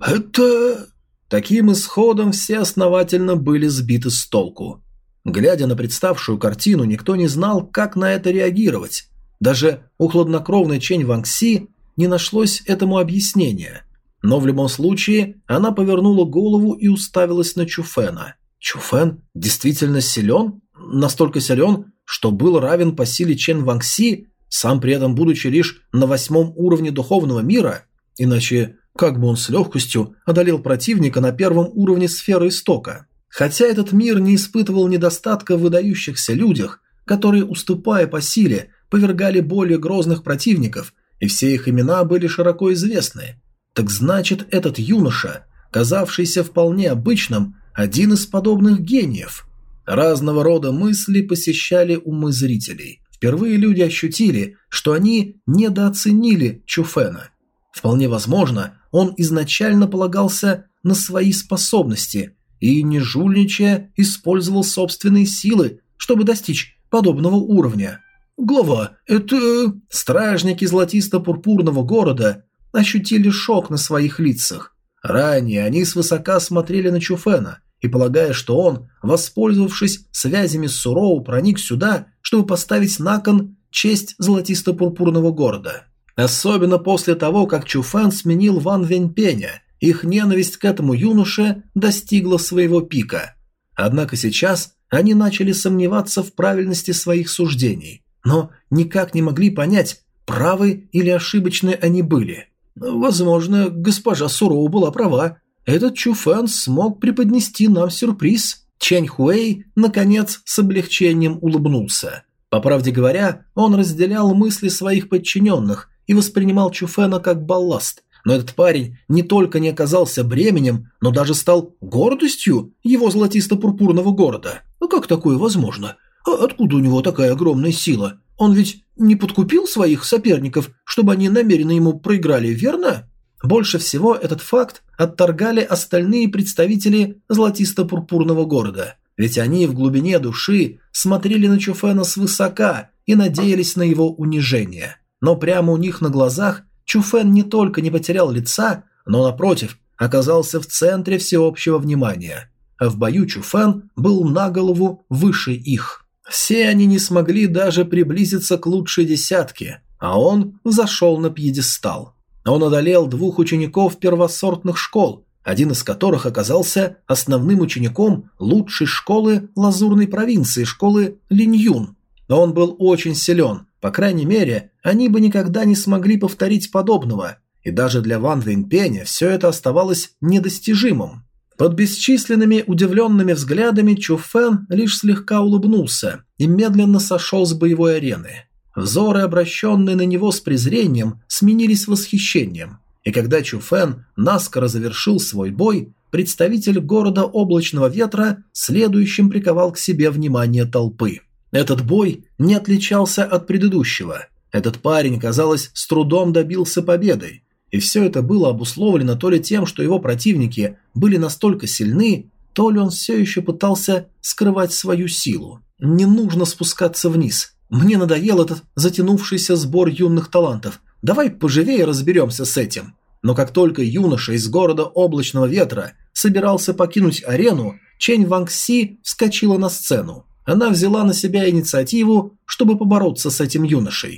Это... Таким исходом все основательно были сбиты с толку. Глядя на представшую картину, никто не знал, как на это реагировать. Даже у хладнокровной Чэнь Ванкси не нашлось этому объяснения. Но в любом случае она повернула голову и уставилась на Чуфэна. Чуфэн действительно силен? Настолько силен, что был равен по силе Чэнь Ванкси, сам при этом будучи лишь на восьмом уровне духовного мира? Иначе как бы он с легкостью одолел противника на первом уровне сферы истока? Хотя этот мир не испытывал недостатка в выдающихся людях, которые, уступая по силе, повергали более грозных противников, и все их имена были широко известны. Так значит, этот юноша, казавшийся вполне обычным, один из подобных гениев. Разного рода мысли посещали умы зрителей. Впервые люди ощутили, что они недооценили Чуфэна. Вполне возможно, он изначально полагался на свои способности и, не жульничая, использовал собственные силы, чтобы достичь подобного уровня. Глава, это... Стражники золотисто-пурпурного города ощутили шок на своих лицах. Ранее они свысока смотрели на Чуфэна и, полагая, что он, воспользовавшись связями с Суроу, проник сюда, чтобы поставить на кон честь золотисто-пурпурного города. Особенно после того, как Чуфэн сменил Ван Вэньпэня, их ненависть к этому юноше достигла своего пика. Однако сейчас они начали сомневаться в правильности своих суждений, но никак не могли понять, правы или ошибочны они были. Возможно, госпожа Суроу была права. Этот Чуфэн смог преподнести нам сюрприз. Чэнь Хуэй, наконец, с облегчением улыбнулся. По правде говоря, он разделял мысли своих подчиненных и воспринимал Чуфэна как балласт. Но этот парень не только не оказался бременем, но даже стал гордостью его золотисто-пурпурного города. А как такое возможно? А откуда у него такая огромная сила? Он ведь не подкупил своих соперников, чтобы они намеренно ему проиграли, верно? Больше всего этот факт отторгали остальные представители золотисто-пурпурного города. Ведь они в глубине души смотрели на Чуфэна свысока и надеялись на его унижение. Но прямо у них на глазах Чуфэн не только не потерял лица, но, напротив, оказался в центре всеобщего внимания. А в бою Чуфэн был на голову выше их. Все они не смогли даже приблизиться к лучшей десятке, а он зашел на пьедестал. Он одолел двух учеников первосортных школ, один из которых оказался основным учеником лучшей школы лазурной провинции, школы Линьюн. Но он был очень силен, по крайней мере, они бы никогда не смогли повторить подобного, и даже для Ван Вэньпэня все это оставалось недостижимым. Под бесчисленными удивленными взглядами Чуфэн лишь слегка улыбнулся и медленно сошел с боевой арены. Взоры, обращенные на него с презрением, сменились восхищением, и когда Чуфэн наскоро завершил свой бой, представитель города Облачного Ветра следующим приковал к себе внимание толпы. Этот бой не отличался от предыдущего. Этот парень, казалось, с трудом добился победы, и все это было обусловлено то ли тем, что его противники были настолько сильны, то ли он все еще пытался скрывать свою силу. Не нужно спускаться вниз. Мне надоел этот затянувшийся сбор юных талантов. Давай поживее разберемся с этим. Но как только юноша из города Облачного Ветра собирался покинуть арену, Чэнь Ванкси вскочила на сцену. Она взяла на себя инициативу, чтобы побороться с этим юношей.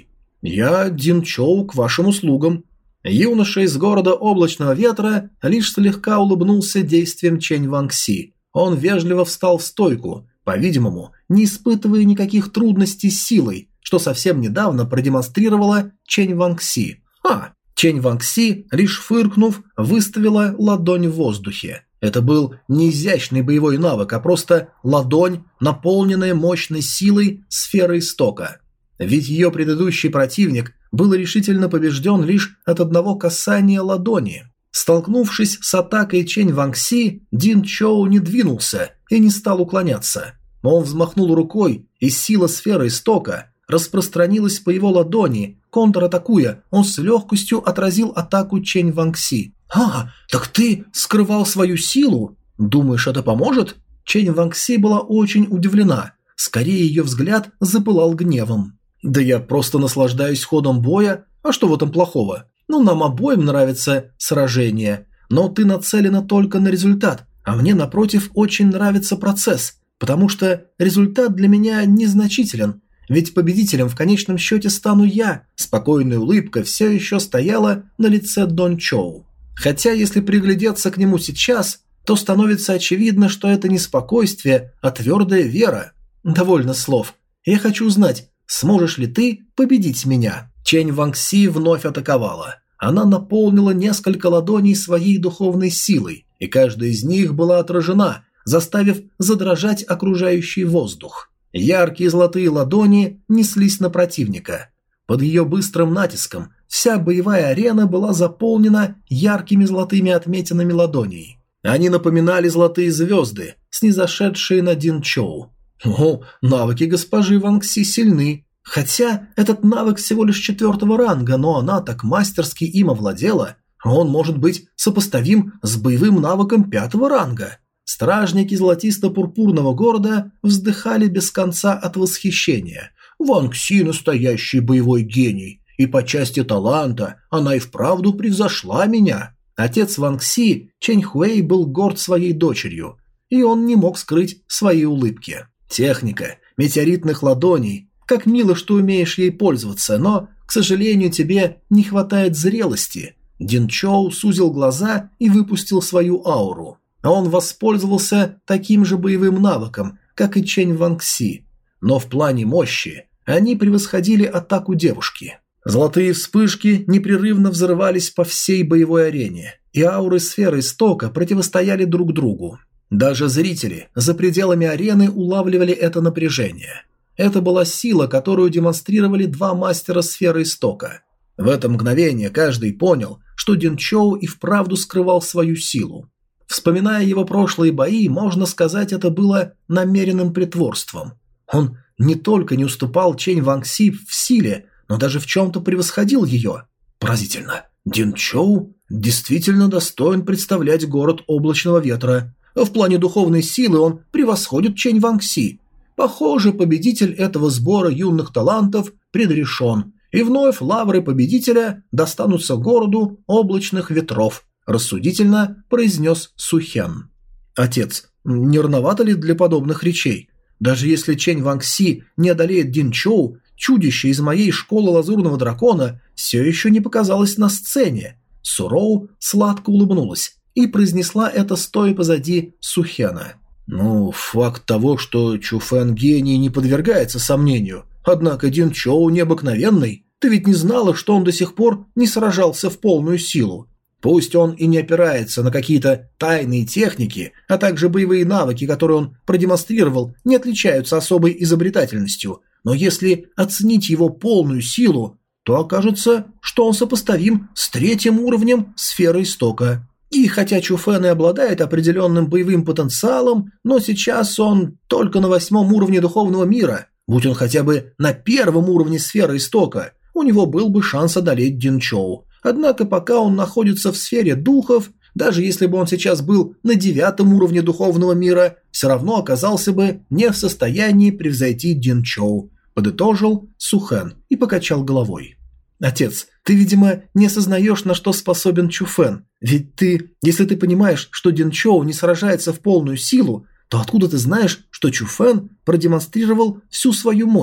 «Я Дин Чоу к вашим услугам». Юноша из города Облачного Ветра лишь слегка улыбнулся действием Чэнь Ванкси. Он вежливо встал в стойку, по-видимому, не испытывая никаких трудностей с силой, что совсем недавно продемонстрировала Чэнь Ванкси. А, Чэнь Ванкси, лишь фыркнув, выставила ладонь в воздухе. Это был не изящный боевой навык, а просто ладонь, наполненная мощной силой сферы истока. Ведь ее предыдущий противник был решительно побежден лишь от одного касания ладони. Столкнувшись с атакой Чэнь Ванкси, Дин Чоу не двинулся и не стал уклоняться. Он взмахнул рукой, и сила сферы истока распространилась по его ладони. Контратакуя, он с легкостью отразил атаку Чэнь Ванкси. «А, так ты скрывал свою силу? Думаешь, это поможет?» Чэнь Ванкси была очень удивлена. Скорее, ее взгляд запылал гневом. «Да я просто наслаждаюсь ходом боя. А что в этом плохого? Ну, нам обоим нравится сражение. Но ты нацелена только на результат, а мне, напротив, очень нравится процесс, потому что результат для меня незначителен. Ведь победителем в конечном счете стану я». Спокойная улыбка все еще стояла на лице Дон Чоу. Хотя, если приглядеться к нему сейчас, то становится очевидно, что это не спокойствие, а твердая вера. Довольно слов. Я хочу знать, сможешь ли ты победить меня? Чэнь Ванкси вновь атаковала. Она наполнила несколько ладоней своей духовной силой, и каждая из них была отражена, заставив задрожать окружающий воздух. Яркие золотые ладони неслись на противника. Под ее быстрым натиском вся боевая арена была заполнена яркими золотыми отметинами ладоней. Они напоминали золотые звезды, снизошедшие на Дин Чоу. О, навыки госпожи Ванкси сильны. Хотя этот навык всего лишь четвертого ранга, но она так мастерски им овладела, он может быть сопоставим с боевым навыком пятого ранга. Стражники золотисто-пурпурного города вздыхали без конца от восхищения. Ванкси настоящий боевой гений, и по части таланта она и вправду превзошла меня. Отец Ванкси, Чэнь Хуэй, был горд своей дочерью, и он не мог скрыть свои улыбки. Техника метеоритных ладоней. Как мило, что умеешь ей пользоваться, но, к сожалению, тебе не хватает зрелости. Дин Чоу сузил глаза и выпустил свою ауру. А он воспользовался таким же боевым навыком, как и Чэнь Ванкси. Но в плане мощи они превосходили атаку девушки. Золотые вспышки непрерывно взрывались по всей боевой арене, и ауры сферы истока противостояли друг другу. Даже зрители за пределами арены улавливали это напряжение. Это была сила, которую демонстрировали два мастера сферы истока. В это мгновение каждый понял, что Дин Чоу и вправду скрывал свою силу. Вспоминая его прошлые бои, можно сказать, это было намеренным притворством. Он не только не уступал Чэнь Ванкси в силе, но даже в чем-то превосходил ее. Поразительно. Дин Чоу действительно достоин представлять город Облачного Ветра. В плане духовной силы он превосходит Чэнь Ванкси. Похоже, победитель этого сбора юных талантов предрешен, и вновь лавры победителя достанутся городу Облачных Ветров, рассудительно произнес Сухен. Отец, не рановато ли для подобных речей? Даже если Чэнь Ванкси не одолеет Дин Чоу, чудище из моей школы Лазурного Дракона все еще не показалось на сцене. Суроу сладко улыбнулась и произнесла это, стоя позади Сухена. Ну, факт того, что Чуфэн гений, не подвергается сомнению. Однако Дин Чоу необыкновенный. Ты ведь не знала, что он до сих пор не сражался в полную силу. Пусть он и не опирается на какие-то тайные техники, а также боевые навыки, которые он продемонстрировал, не отличаются особой изобретательностью, но если оценить его полную силу, то окажется, что он сопоставим с третьим уровнем сферы истока. И хотя Чуфэн и обладает определенным боевым потенциалом, но сейчас он только на восьмом уровне духовного мира. Будь он хотя бы на первом уровне сферы истока, у него был бы шанс одолеть Дин Чоу. Однако пока он находится в сфере духов, даже если бы он сейчас был на девятом уровне духовного мира, все равно оказался бы не в состоянии превзойти Дин Чоу, подытожил Сухен и покачал головой. Отец, ты, видимо, не осознаешь, на что способен Чуфэн. Ведь ты, если ты понимаешь, что Дин Чоу не сражается в полную силу, то откуда ты знаешь, что Чуфэн продемонстрировал всю свою мощь?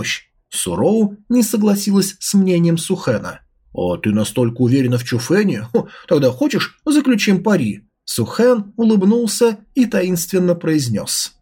Суроу не согласилась с мнением Сухэна. «О, ты настолько уверена в Чуфэне? Хо, тогда хочешь, заключим пари?» Сухэн улыбнулся и таинственно произнес.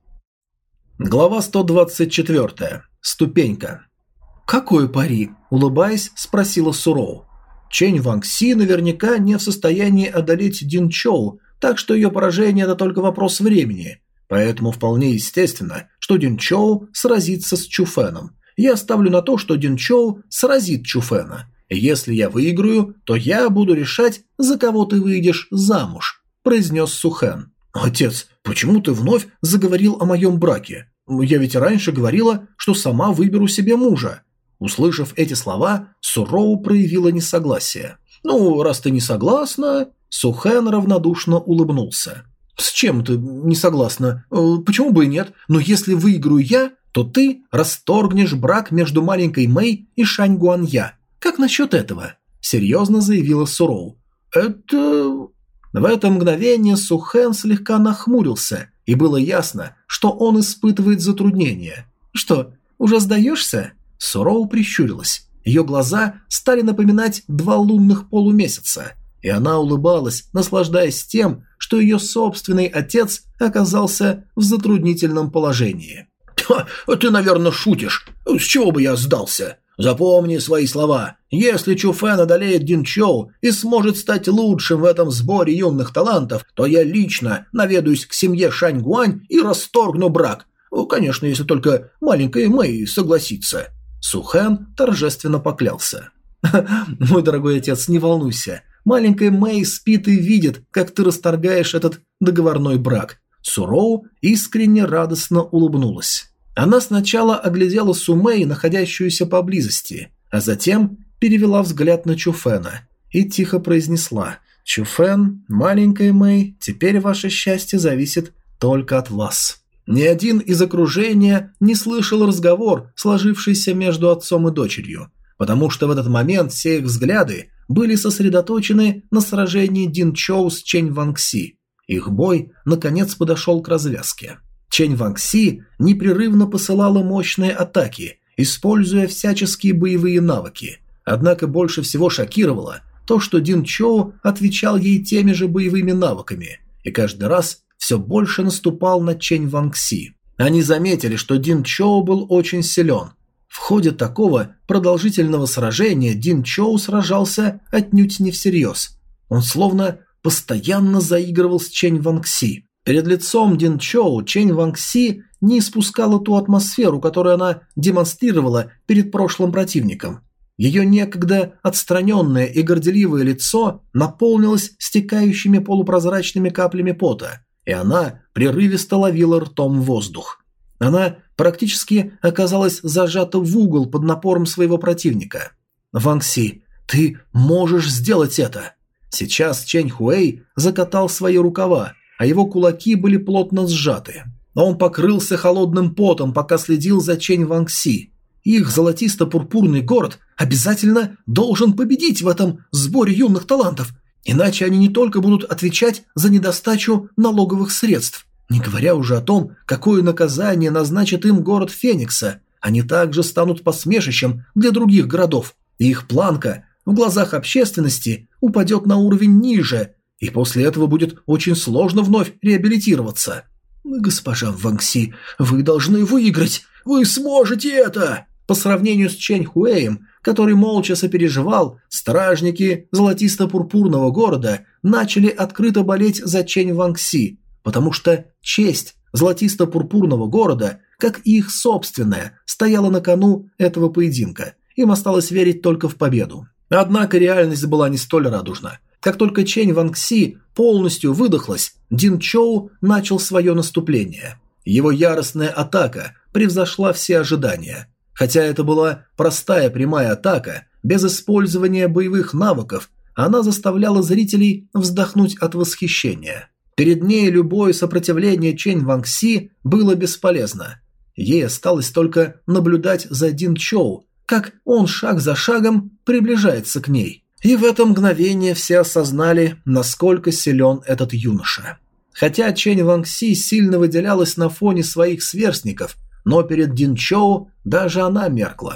Глава сто двадцать четыре. Ступенька. «Какое пари?» – улыбаясь, спросила Суроу. Чэнь Вангси наверняка не в состоянии одолеть Дин Чоу, так что ее поражение – это только вопрос времени. Поэтому вполне естественно, что Дин Чоу сразится с Чуфэном. Я ставлю на то, что Дин Чоу сразит Чуфэна. Если я выиграю, то я буду решать, за кого ты выйдешь замуж», – произнес Сухэн. «Отец, почему ты вновь заговорил о моем браке? Я ведь раньше говорила, что сама выберу себе мужа». Услышав эти слова, Суроу проявила несогласие. «Ну, раз ты не согласна...» Сухэн равнодушно улыбнулся. «С чем ты не согласна? Почему бы и нет? Но если выиграю я, то ты расторгнешь брак между маленькой Мэй и Шань Гуанья. Как насчет этого?» – серьезно заявила Суроу. «Это...» В это мгновение Сухэн слегка нахмурился, и было ясно, что он испытывает затруднения. «Что, уже сдаешься?» Суроу прищурилась. Ее глаза стали напоминать два лунных полумесяца, и она улыбалась, наслаждаясь тем, что ее собственный отец оказался в затруднительном положении. «Ты, наверное, шутишь. С чего бы я сдался? Запомни свои слова. Если Чуфэн одолеет Дин Чоу и сможет стать лучшим в этом сборе юных талантов, то я лично наведаюсь к семье Шань Гуань и расторгну брак. Конечно, если только маленькая Мэй согласится». Сухэн торжественно поклялся. «Мой дорогой отец, не волнуйся. Маленькая Мэй спит и видит, как ты расторгаешь этот договорной брак». Суроу искренне радостно улыбнулась. Она сначала оглядела Сумэй, находящуюся поблизости, а затем перевела взгляд на Чуфэна и тихо произнесла: «Чуфэн, маленькая Мэй, теперь ваше счастье зависит только от вас». Ни один из окружения не слышал разговор, сложившийся между отцом и дочерью, потому что в этот момент все их взгляды были сосредоточены на сражении Дин Чоу с Чэнь Вангси. Их бой, наконец, подошел к развязке. Чэнь Вангси непрерывно посылала мощные атаки, используя всяческие боевые навыки. Однако больше всего шокировало то, что Дин Чоу отвечал ей теми же боевыми навыками, и каждый раз все больше наступал на Чэнь Вангси. Они заметили, что Дин Чоу был очень силен. В ходе такого продолжительного сражения Дин Чоу сражался отнюдь не всерьез. Он словно постоянно заигрывал с Чэнь Вангси. Перед лицом Дин Чоу Чэнь Вангси не испускала ту атмосферу, которую она демонстрировала перед прошлым противником. Ее некогда отстраненное и горделивое лицо наполнилось стекающими полупрозрачными каплями пота, и она прерывисто ловила ртом воздух. Она практически оказалась зажата в угол под напором своего противника. «Вангси, ты можешь сделать это!» Сейчас Чэнь Хуэй закатал свои рукава, а его кулаки были плотно сжаты. Он покрылся холодным потом, пока следил за Чэнь Вангси. Их золотисто-пурпурный город обязательно должен победить в этом сборе юных талантов, иначе они не только будут отвечать за недостачу налоговых средств, не говоря уже о том, какое наказание назначит им город Феникса, они также станут посмешищем для других городов, и их планка в глазах общественности упадет на уровень ниже, и после этого будет очень сложно вновь реабилитироваться. «Госпожа Вангси, вы должны выиграть! Вы сможете это!» По сравнению с Чэнь Хуэем, который молча сопереживал, стражники золотисто-пурпурного города начали открыто болеть за Чэнь Вангси, потому что честь золотисто-пурпурного города, как и их собственная, стояла на кону этого поединка. Им осталось верить только в победу. Однако реальность была не столь радужна. Как только Чэнь Вангси полностью выдохлась, Дин Чоу начал свое наступление. Его яростная атака превзошла все ожидания. Хотя это была простая прямая атака, без использования боевых навыков, она заставляла зрителей вздохнуть от восхищения. Перед ней любое сопротивление Чэнь Вангси было бесполезно. Ей осталось только наблюдать за Дин Чоу, как он шаг за шагом приближается к ней. И в это мгновение все осознали, насколько силен этот юноша. Хотя Чэнь Вангси сильно выделялась на фоне своих сверстников, но перед Дин Чоу даже она меркла.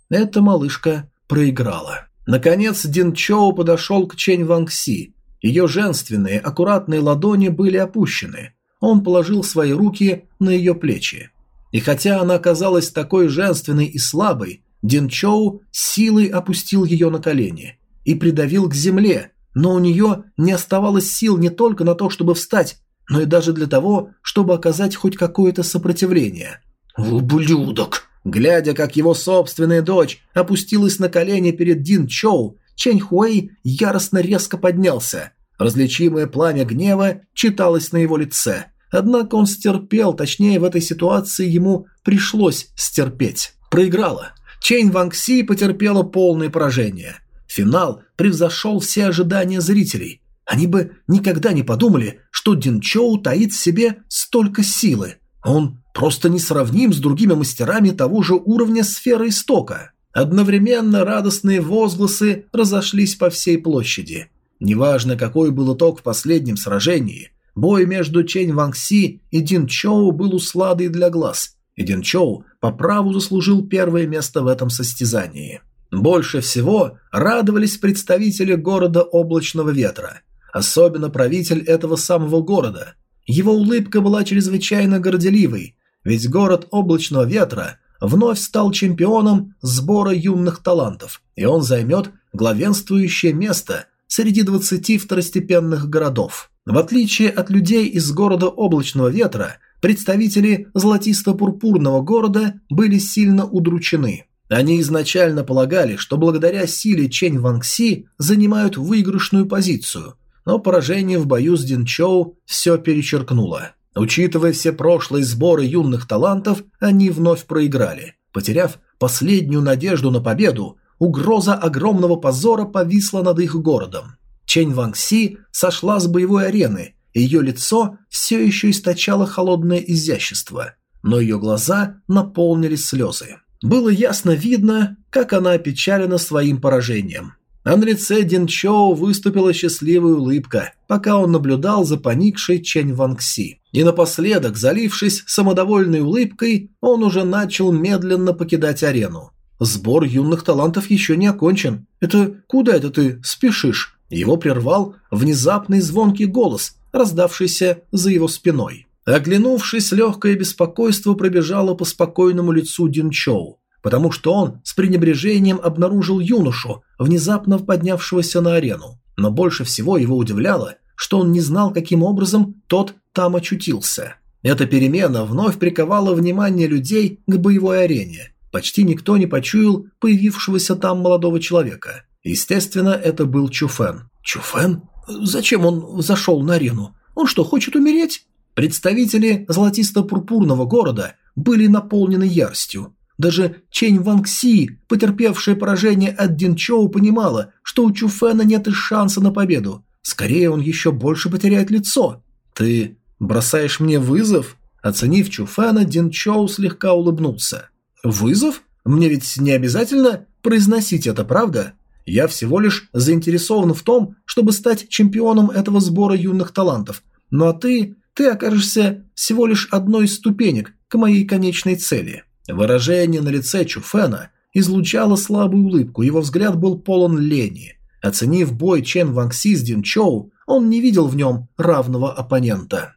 эта малышка проиграла. Наконец Дин Чоу подошел к Чэнь Ванкси. Ее женственные, аккуратные ладони были опущены. Он положил свои руки на ее плечи. И хотя она казалась такой женственной и слабой, Дин Чоу силой опустил ее на колени и придавил к земле, но у нее не оставалось сил не только на то, чтобы встать, но и даже для того, чтобы оказать хоть какое-то сопротивление. «Ублюдок!» Глядя, как его собственная дочь опустилась на колени перед Дин Чоу, Чэнь Хуэй яростно резко поднялся. Различимое пламя гнева читалось на его лице. Однако он стерпел, точнее в этой ситуации ему пришлось стерпеть. Проиграла. Чэнь Ванкси потерпела полное поражение. Финал превзошел все ожидания зрителей. Они бы никогда не подумали, что Дин Чоу таит в себе столько силы. Он просто несравним с другими мастерами того же уровня сферы истока. Одновременно радостные возгласы разошлись по всей площади. Неважно, какой был итог в последнем сражении, бой между Чэнь Ванкси и Дин Чоу был усладой для глаз, и Дин Чоу по праву заслужил первое место в этом состязании. Больше всего радовались представители города Облачного Ветра, особенно правитель этого самого города. Его улыбка была чрезвычайно горделивой, ведь город Облачного Ветра вновь стал чемпионом сбора юных талантов, и он займет главенствующее место среди двадцати второстепенных городов. В отличие от людей из города Облачного Ветра, представители золотисто-пурпурного города были сильно удручены. Они изначально полагали, что благодаря силе Чэнь Ванкси занимают выигрышную позицию, но поражение в бою с Дин Чоу все перечеркнуло. Учитывая все прошлые сборы юных талантов, они вновь проиграли. Потеряв последнюю надежду на победу, угроза огромного позора повисла над их городом. Чэнь Ванкси сошла с боевой арены, и ее лицо все еще источало холодное изящество, но ее глаза наполнились слезы. Было ясно видно, как она опечалена своим поражением. А на лице Дин Чоу выступила счастливая улыбка, пока он наблюдал за поникшей Чэнь Ванкси. И напоследок, залившись самодовольной улыбкой, он уже начал медленно покидать арену. «Сбор юных талантов еще не окончен. Это куда это ты спешишь?» Его прервал внезапный звонкий голос, раздавшийся за его спиной. Оглянувшись, легкое беспокойство пробежало по спокойному лицу Дин Чоу, потому что он с пренебрежением обнаружил юношу, внезапно поднявшегося на арену. Но больше всего его удивляло, что он не знал, каким образом тот там очутился. Эта перемена вновь приковала внимание людей к боевой арене. Почти никто не почуял появившегося там молодого человека. Естественно, это был Чуфэн. «Чуфэн? Зачем он зашел на арену? Он что, хочет умереть?» Представители золотисто-пурпурного города были наполнены яростью. Даже Чэнь Ванкси, потерпевшая поражение от Дин Чоу, понимала, что у Чуфэна нет и шанса на победу. Скорее, он еще больше потеряет лицо. «Ты бросаешь мне вызов?» Оценив Чуфэна, Дин Чоу слегка улыбнулся. «Вызов? Мне ведь не обязательно произносить это, правда? Я всего лишь заинтересован в том, чтобы стать чемпионом этого сбора юных талантов. Ну а ты... ты окажешься всего лишь одной из ступенек к моей конечной цели». Выражение на лице Чуфэна излучало слабую улыбку, его взгляд был полон лени. Оценив бой Чэнь Ванкси с Дин Чоу, он не видел в нем равного оппонента.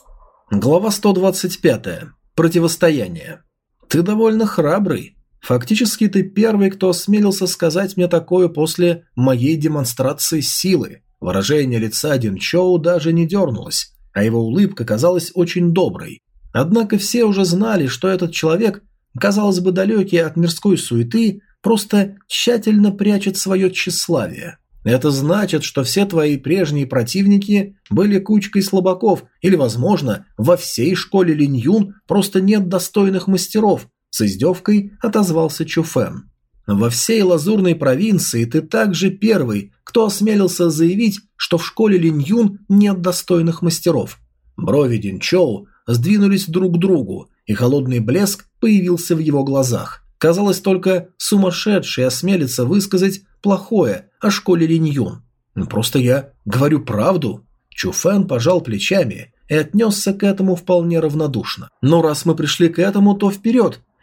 Глава сто двадцать пять. Противостояние. «Ты довольно храбрый. Фактически ты первый, кто осмелился сказать мне такое после моей демонстрации силы». Выражение лица Дин Чоу даже не дернулось, а его улыбка казалась очень доброй. Однако все уже знали, что этот человек, казалось бы, далекий от мирской суеты, просто тщательно прячет свое тщеславие. Это значит, что все твои прежние противники были кучкой слабаков, или, возможно, во всей школе Линь-Юн просто нет достойных мастеров, с издевкой отозвался Чуфэн. Во всей лазурной провинции ты также первый, кто осмелился заявить, что в школе Линь-Юн нет достойных мастеров. Брови Дин Чоу сдвинулись друг к другу, и холодный блеск появился в его глазах. Казалось, только сумасшедший осмелится высказать плохое о школе Линь-Юн. «Просто я говорю правду». Чуфэн пожал плечами и отнесся к этому вполне равнодушно. «Но раз мы пришли к этому, то вперед.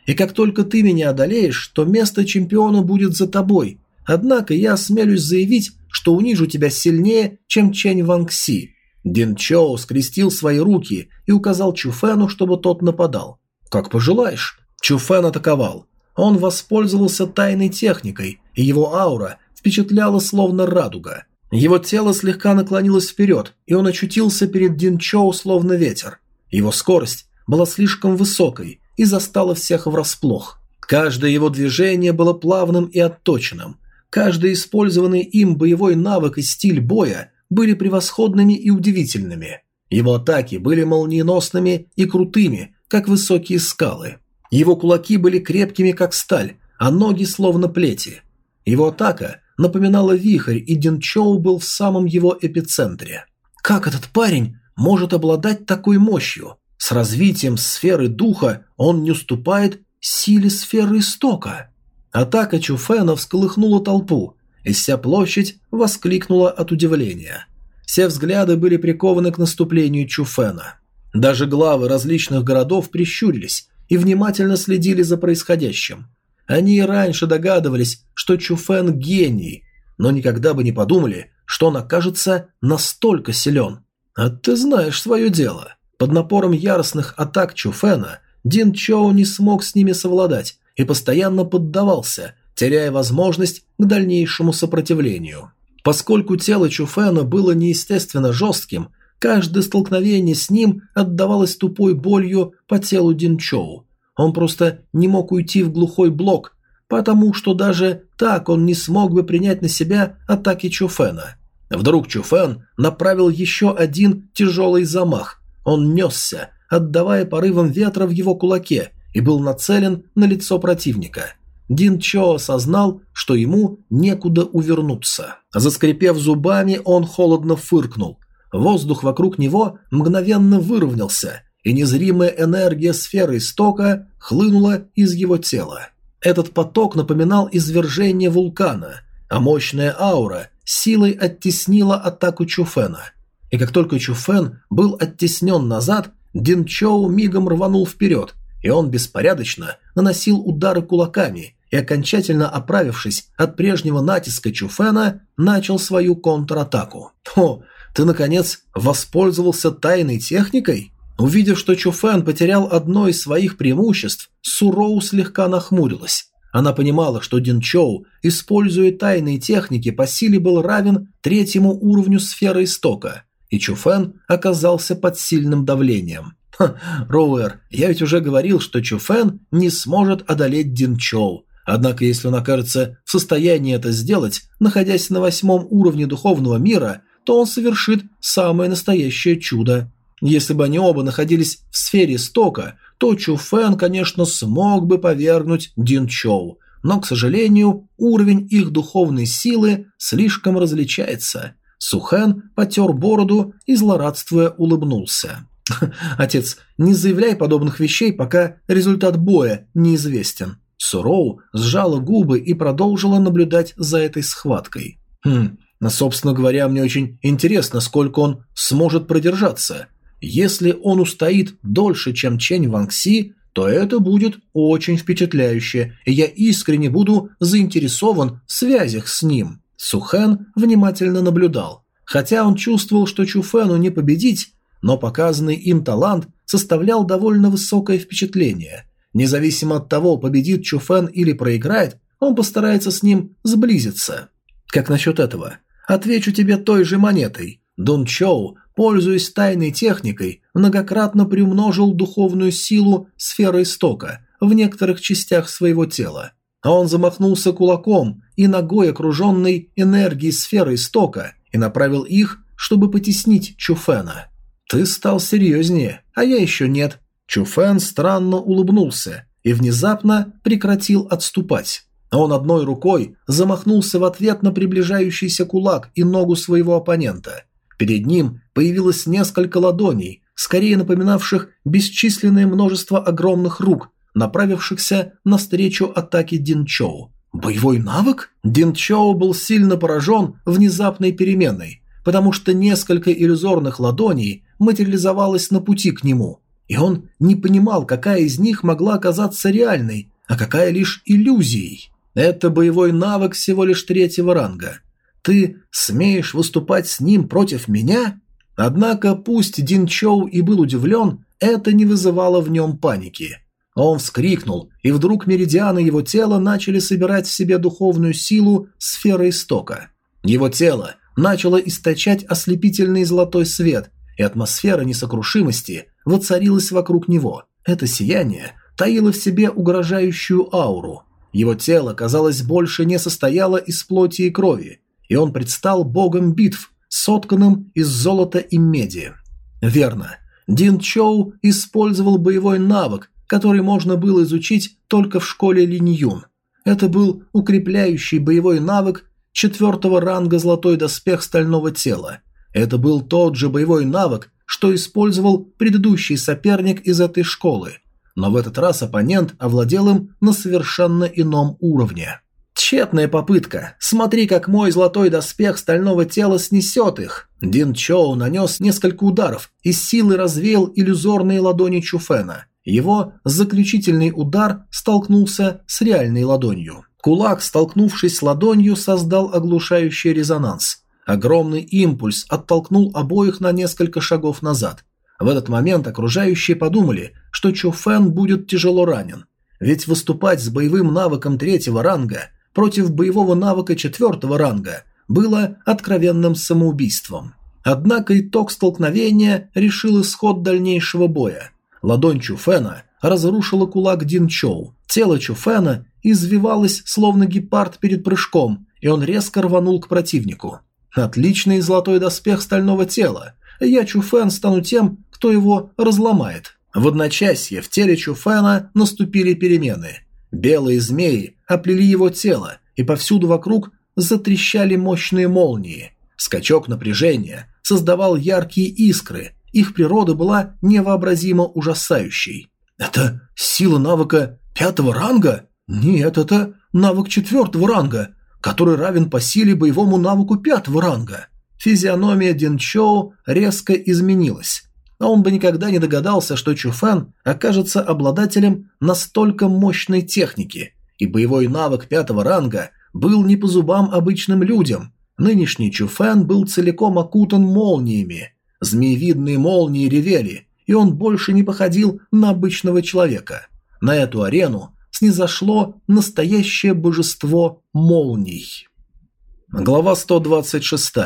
И как только ты меня одолеешь, то место чемпиона будет за тобой. Однако я осмелюсь заявить, что унижу тебя сильнее, чем Чэнь Ванкси». Дин Чоу скрестил свои руки и указал Чу Фэну, чтобы тот нападал. «Как пожелаешь». Чу Фэн атаковал. Он воспользовался тайной техникой, и его аура впечатляла словно радуга. Его тело слегка наклонилось вперед, и он очутился перед Дин Чоу словно ветер. Его скорость была слишком высокой и застала всех врасплох. Каждое его движение было плавным и отточенным. Каждый использованный им боевой навык и стиль боя были превосходными и удивительными. Его атаки были молниеносными и крутыми, как высокие скалы. Его кулаки были крепкими, как сталь, а ноги словно плети. Его атака напоминала вихрь, и Дин Чоу был в самом его эпицентре. Как этот парень может обладать такой мощью? С развитием сферы духа он не уступает силе сферы истока. Атака Чу Фэна всколыхнула толпу, и вся площадь воскликнула от удивления. Все взгляды были прикованы к наступлению Чу Фэна. Даже главы различных городов прищурились и внимательно следили за происходящим. Они и раньше догадывались, что Чу Фэн гений, но никогда бы не подумали, что он окажется настолько силен. А ты знаешь свое дело. Под напором яростных атак Чу Фэна Дин Чоу не смог с ними совладать и постоянно поддавался, теряя возможность к дальнейшему сопротивлению. Поскольку тело Чу Фэна было неестественно жестким, каждое столкновение с ним отдавалось тупой болью по телу Дин Чоу. Он просто не мог уйти в глухой блок, потому что даже так он не смог бы принять на себя атаки Чу Фэна. Вдруг Чу Фэн направил еще один тяжелый замах. Он несся, отдавая порывам ветра в его кулаке, и был нацелен на лицо противника. Дин Чоу осознал, что ему некуда увернуться. Заскрипев зубами, он холодно фыркнул. Воздух вокруг него мгновенно выровнялся, и незримая энергия сферы истока хлынула из его тела. Этот поток напоминал извержение вулкана, а мощная аура силой оттеснила атаку Чу Фэна. И как только Чу Фэн был оттеснен назад, Дин Чоу мигом рванул вперед, и он беспорядочно наносил удары кулаками и, окончательно оправившись от прежнего натиска Чу Фэна, начал свою контратаку. «О, ты, наконец, воспользовался тайной техникой?» Увидев, что Чу Фэн потерял одно из своих преимуществ, Су Роу слегка нахмурилась. Она понимала, что Дин Чоу, используя тайные техники, по силе был равен третьему уровню сферы истока, и Чу Фэн оказался под сильным давлением. Ха, Роуэр, я ведь уже говорил, что Чу Фэн не сможет одолеть Дин Чоу. Однако, если он окажется в состоянии это сделать, находясь на восьмом уровне духовного мира, то он совершит самое настоящее чудо. Если бы они оба находились в сфере истока, то Чу Фэн, конечно, смог бы повергнуть Дин Чоу, но, к сожалению, уровень их духовной силы слишком различается. Су Хэн потер бороду и, злорадствуя, улыбнулся. «Отец, не заявляй подобных вещей, пока результат боя неизвестен». Су Роу сжала губы и продолжила наблюдать за этой схваткой. «Хм, но, собственно говоря, мне очень интересно, сколько он сможет продержаться. Если он устоит дольше, чем Чэнь Ванкси, то это будет очень впечатляюще, и я искренне буду заинтересован в связях с ним». Су Хэн внимательно наблюдал. Хотя он чувствовал, что Чу Фэну не победить, но показанный им талант составлял довольно высокое впечатление. Независимо от того, победит Чу Фэн или проиграет, он постарается с ним сблизиться. Как насчет этого? Отвечу тебе той же монетой. Дун Чоу, пользуясь тайной техникой, многократно приумножил духовную силу сферы истока в некоторых частях своего тела. А он замахнулся кулаком и ногой, окруженной энергией сферы истока, и направил их, чтобы потеснить Чу Фэна. «Ты стал серьезнее, а я еще нет». Чу Фэн странно улыбнулся и внезапно прекратил отступать. Он одной рукой замахнулся в ответ на приближающийся кулак и ногу своего оппонента. Перед ним появилось несколько ладоней, скорее напоминавших бесчисленное множество огромных рук, направившихся навстречу атаке Дин Чоу. Боевой навык? Дин Чоу был сильно поражен внезапной переменой, потому что несколько иллюзорных ладоней материализовалось на пути к нему. и он не понимал, какая из них могла оказаться реальной, а какая лишь иллюзией. Это боевой навык всего лишь третьего ранга. Ты смеешь выступать с ним против меня? Однако, пусть Дин Чоу и был удивлен, это не вызывало в нем паники. Он вскрикнул, и вдруг меридианы его тела начали собирать в себе духовную силу сферы истока. Его тело начало источать ослепительный золотой свет, и атмосфера несокрушимости воцарилась вокруг него. Это сияние таило в себе угрожающую ауру. Его тело, казалось, больше не состояло из плоти и крови, и он предстал богом битв, сотканным из золота и меди. Верно, Дин Чоу использовал боевой навык, который можно было изучить только в школе Линь Юн. Это был укрепляющий боевой навык четвертого ранга «Золотой доспех стального тела». Это был тот же боевой навык, что использовал предыдущий соперник из этой школы. Но в этот раз оппонент овладел им на совершенно ином уровне. Тщетная попытка. Смотри, как мой золотой доспех стального тела снесет их. Дин Чоу нанес несколько ударов и с силой развеял иллюзорные ладони Чуфена. Его заключительный удар столкнулся с реальной ладонью. Кулак, столкнувшись с ладонью, создал оглушающий резонанс. Огромный импульс оттолкнул обоих на несколько шагов назад. В этот момент окружающие подумали, что Чуфен будет тяжело ранен. Ведь выступать с боевым навыком третьего ранга против боевого навыка четвертого ранга было откровенным самоубийством. Однако итог столкновения решил исход дальнейшего боя. Ладонь Чуфена разрушила кулак Дин Чоу. Тело Чуфена извивалось, словно гепард перед прыжком, и он резко рванул к противнику. Отличный золотой доспех стального тела. Я, Чуфен, стану тем, кто его разломает. В одночасье в теле Чуфена наступили перемены. Белые змеи оплели его тело, и повсюду вокруг затрещали мощные молнии. Скачок напряжения создавал яркие искры. Их природа была невообразимо ужасающей. Это сила навыка пятого ранга? Нет, это навык четвертого ранга, который равен по силе боевому навыку пятого ранга. Физиономия Дин Чоу резко изменилась. Но он бы никогда не догадался, что Чуфен окажется обладателем настолько мощной техники, и боевой навык пятого ранга был не по зубам обычным людям. Нынешний Чуфен был целиком окутан молниями. Змеевидные молнии ревели, и он больше не походил на обычного человека. На эту арену снизошло настоящее божество молний. Глава сто двадцать шесть.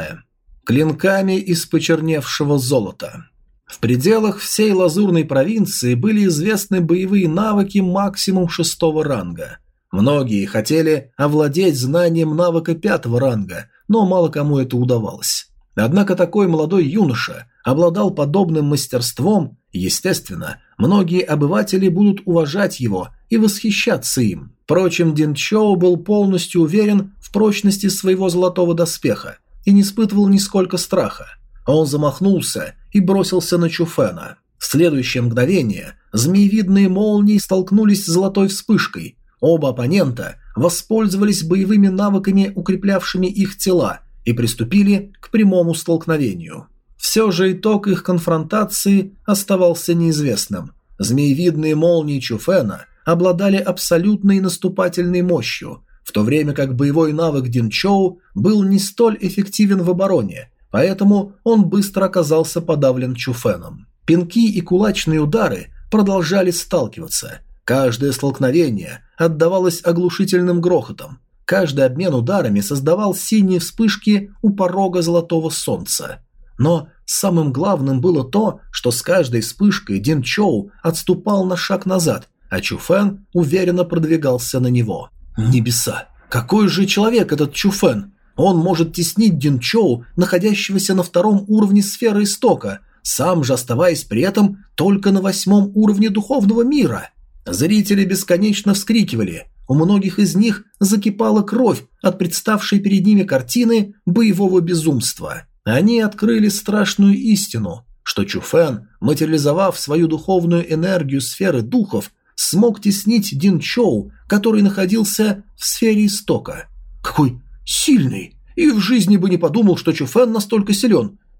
Клинками из почерневшего золота. В пределах всей лазурной провинции были известны боевые навыки максимум шестого ранга. Многие хотели овладеть знанием навыка пятого ранга, но мало кому это удавалось. Однако такой молодой юноша обладал подобным мастерством, и, естественно, многие обыватели будут уважать его и восхищаться им. Впрочем, Дин Чоу был полностью уверен в прочности своего золотого доспеха и не испытывал нисколько страха. Он замахнулся и бросился на Чуфена. В следующее мгновение змеевидные молнии столкнулись с золотой вспышкой. Оба оппонента воспользовались боевыми навыками, укреплявшими их тела, и приступили к прямому столкновению. Все же итог их конфронтации оставался неизвестным. Змеевидные молнии Чуфена обладали абсолютной наступательной мощью, в то время как боевой навык Дин Чоу был не столь эффективен в обороне, поэтому он быстро оказался подавлен Чуфеном. Пинки и кулачные удары продолжали сталкиваться. Каждое столкновение отдавалось оглушительным грохотом. Каждый обмен ударами создавал синие вспышки у порога золотого солнца. Но самым главным было то, что с каждой вспышкой Дин Чоу отступал на шаг назад, а Чуфен уверенно продвигался на него. Небеса! Какой же человек этот Чуфен! Он может теснить Дин Чоу, находящегося на втором уровне сферы истока, сам же оставаясь при этом только на восьмом уровне духовного мира. Зрители бесконечно вскрикивали. У многих из них закипала кровь от представшей перед ними картины боевого безумства. Они открыли страшную истину, что Чуфен, материализовав свою духовную энергию сферы духов, смог теснить Дин Чоу, который находился в сфере истока. Какой сильный! И в жизни бы не подумал, что Чуфен настолько силен.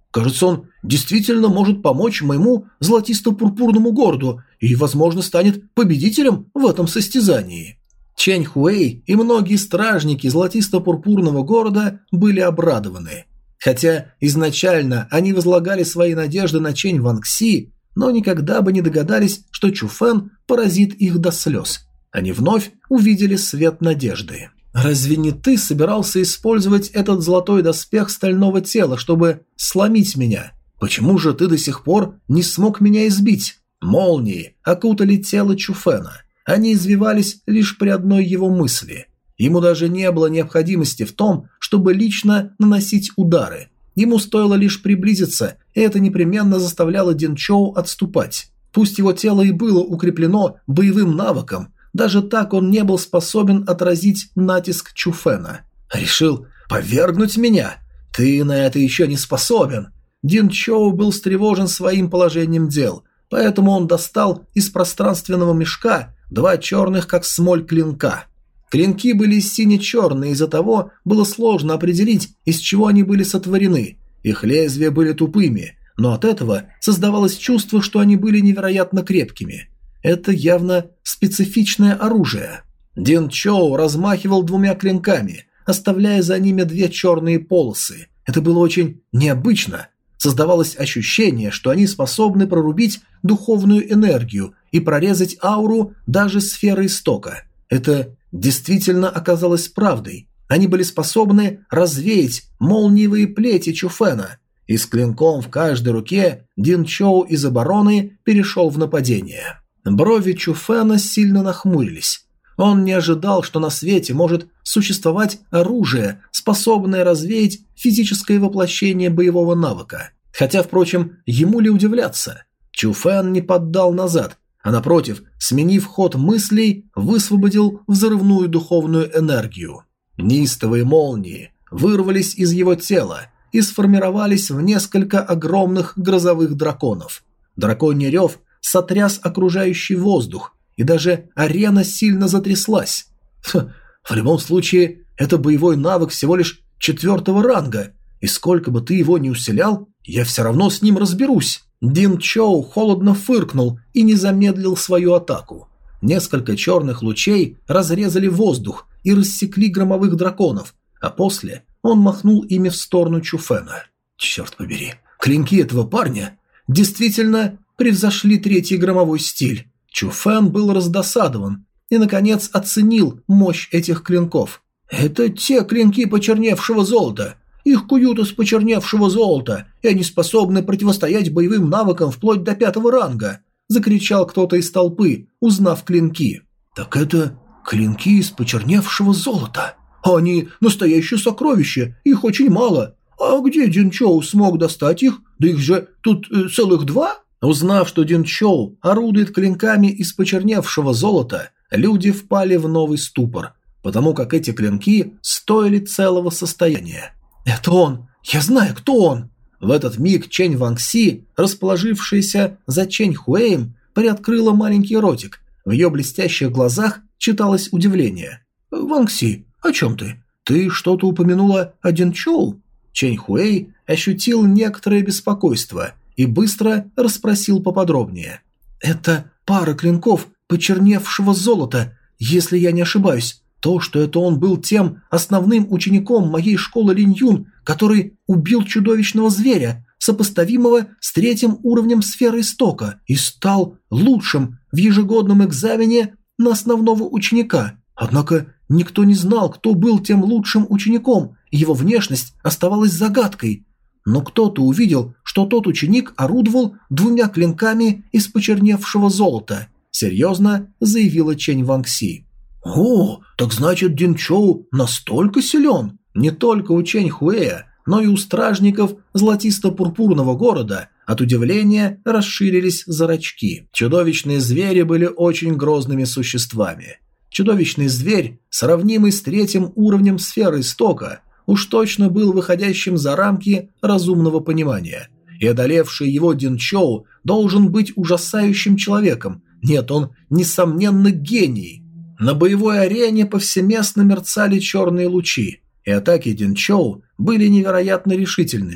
Кажется, он действительно может помочь моему золотисто-пурпурному городу и, возможно, станет победителем в этом состязании». Чэнь Хуэй и многие стражники золотисто-пурпурного города были обрадованы. Хотя изначально они возлагали свои надежды на Чэнь Ванкси, но никогда бы не догадались, что Чуфэн поразит их до слез. Они вновь увидели свет надежды. «Разве не ты собирался использовать этот золотой доспех стального тела, чтобы сломить меня? Почему же ты до сих пор не смог меня избить?» Молнии окутали тело Чуфэна. Они извивались лишь при одной его мысли. Ему даже не было необходимости в том, чтобы лично наносить удары. Ему стоило лишь приблизиться, и это непременно заставляло Дин Чоу отступать. Пусть его тело и было укреплено боевым навыком, даже так он не был способен отразить натиск Чуфэна. «Решил повергнуть меня? Ты на это еще не способен!» Дин Чоу был встревожен своим положением дел, поэтому он достал из пространственного мешка два черных как смоль клинка. Клинки были сине-черные, из-за того было сложно определить, из чего они были сотворены. Их лезвия были тупыми, но от этого создавалось чувство, что они были невероятно крепкими. Это явно специфичное оружие. Дин Чоу размахивал двумя клинками, оставляя за ними две черные полосы. Это было очень необычно. Создавалось ощущение, что они способны прорубить духовную энергию и прорезать ауру даже сферы истока. Это действительно оказалось правдой. Они были способны развеять молниевые плети Чуфэна. И с клинком в каждой руке Дин Чоу из обороны перешел в нападение. Брови Чуфэна сильно нахмурились. Он не ожидал, что на свете может существовать оружие, способное развеять физическое воплощение боевого навыка. Хотя, впрочем, ему ли удивляться? Чуфэн не поддал назад, а напротив, сменив ход мыслей, высвободил взрывную духовную энергию. Неистовые молнии вырвались из его тела и сформировались в несколько огромных грозовых драконов. Драконий рев сотряс окружающий воздух, и даже арена сильно затряслась. Ха, в любом случае, это боевой навык всего лишь четвертого ранга, и сколько бы ты его ни усилял, я все равно с ним разберусь. Дин Чоу холодно фыркнул и не замедлил свою атаку. Несколько черных лучей разрезали воздух и рассекли громовых драконов, а после он махнул ими в сторону Чуфэна. Черт побери, клинки этого парня действительно превзошли третий громовой стиль. Чуфэн был раздосадован и, наконец, оценил мощь этих клинков. «Это те клинки почерневшего золота. Их куют из почерневшего золота, и они способны противостоять боевым навыкам вплоть до пятого ранга», – закричал кто-то из толпы, узнав клинки. «Так это клинки из почерневшего золота. Они настоящее сокровище, их очень мало. А где Дин Чоу смог достать их? Да их же тут э, целых два?» Узнав, что Дин Чоу орудует клинками из почерневшего золота, люди впали в новый ступор, потому как эти клинки стоили целого состояния. «Это он! Я знаю, кто он!» В этот миг Чэнь Ванкси, расположившаяся за Чэнь Хуэем, приоткрыла маленький ротик. В ее блестящих глазах читалось удивление. «Ванкси, о чем ты? Ты что-то упомянула о Дин Чоу?» Чэнь Хуэй ощутил некоторое беспокойство и быстро расспросил поподробнее. «Это пара клинков почерневшего золота, если я не ошибаюсь. То, что это он был тем основным учеником моей школы Линь-Юн, который убил чудовищного зверя, сопоставимого с третьим уровнем сферы истока, и стал лучшим в ежегодном экзамене на основного ученика. Однако никто не знал, кто был тем лучшим учеником, и его внешность оставалась загадкой. Но кто-то увидел, что тот ученик орудовал двумя клинками из почерневшего золота», – серьезно заявила Чэнь Ванкси. «О, так значит, Дин Чоу настолько силен?» Не только у Чэнь Хуэя, но и у стражников золотисто-пурпурного города от удивления расширились зрачки. Чудовищные звери были очень грозными существами. Чудовищный зверь, сравнимый с третьим уровнем сферы истока, уж точно был выходящим за рамки разумного понимания. И одолевший его Дин Чоу должен быть ужасающим человеком. Нет, он, несомненно, гений. На боевой арене повсеместно мерцали черные лучи, и атаки Дин Чоу были невероятно решительными.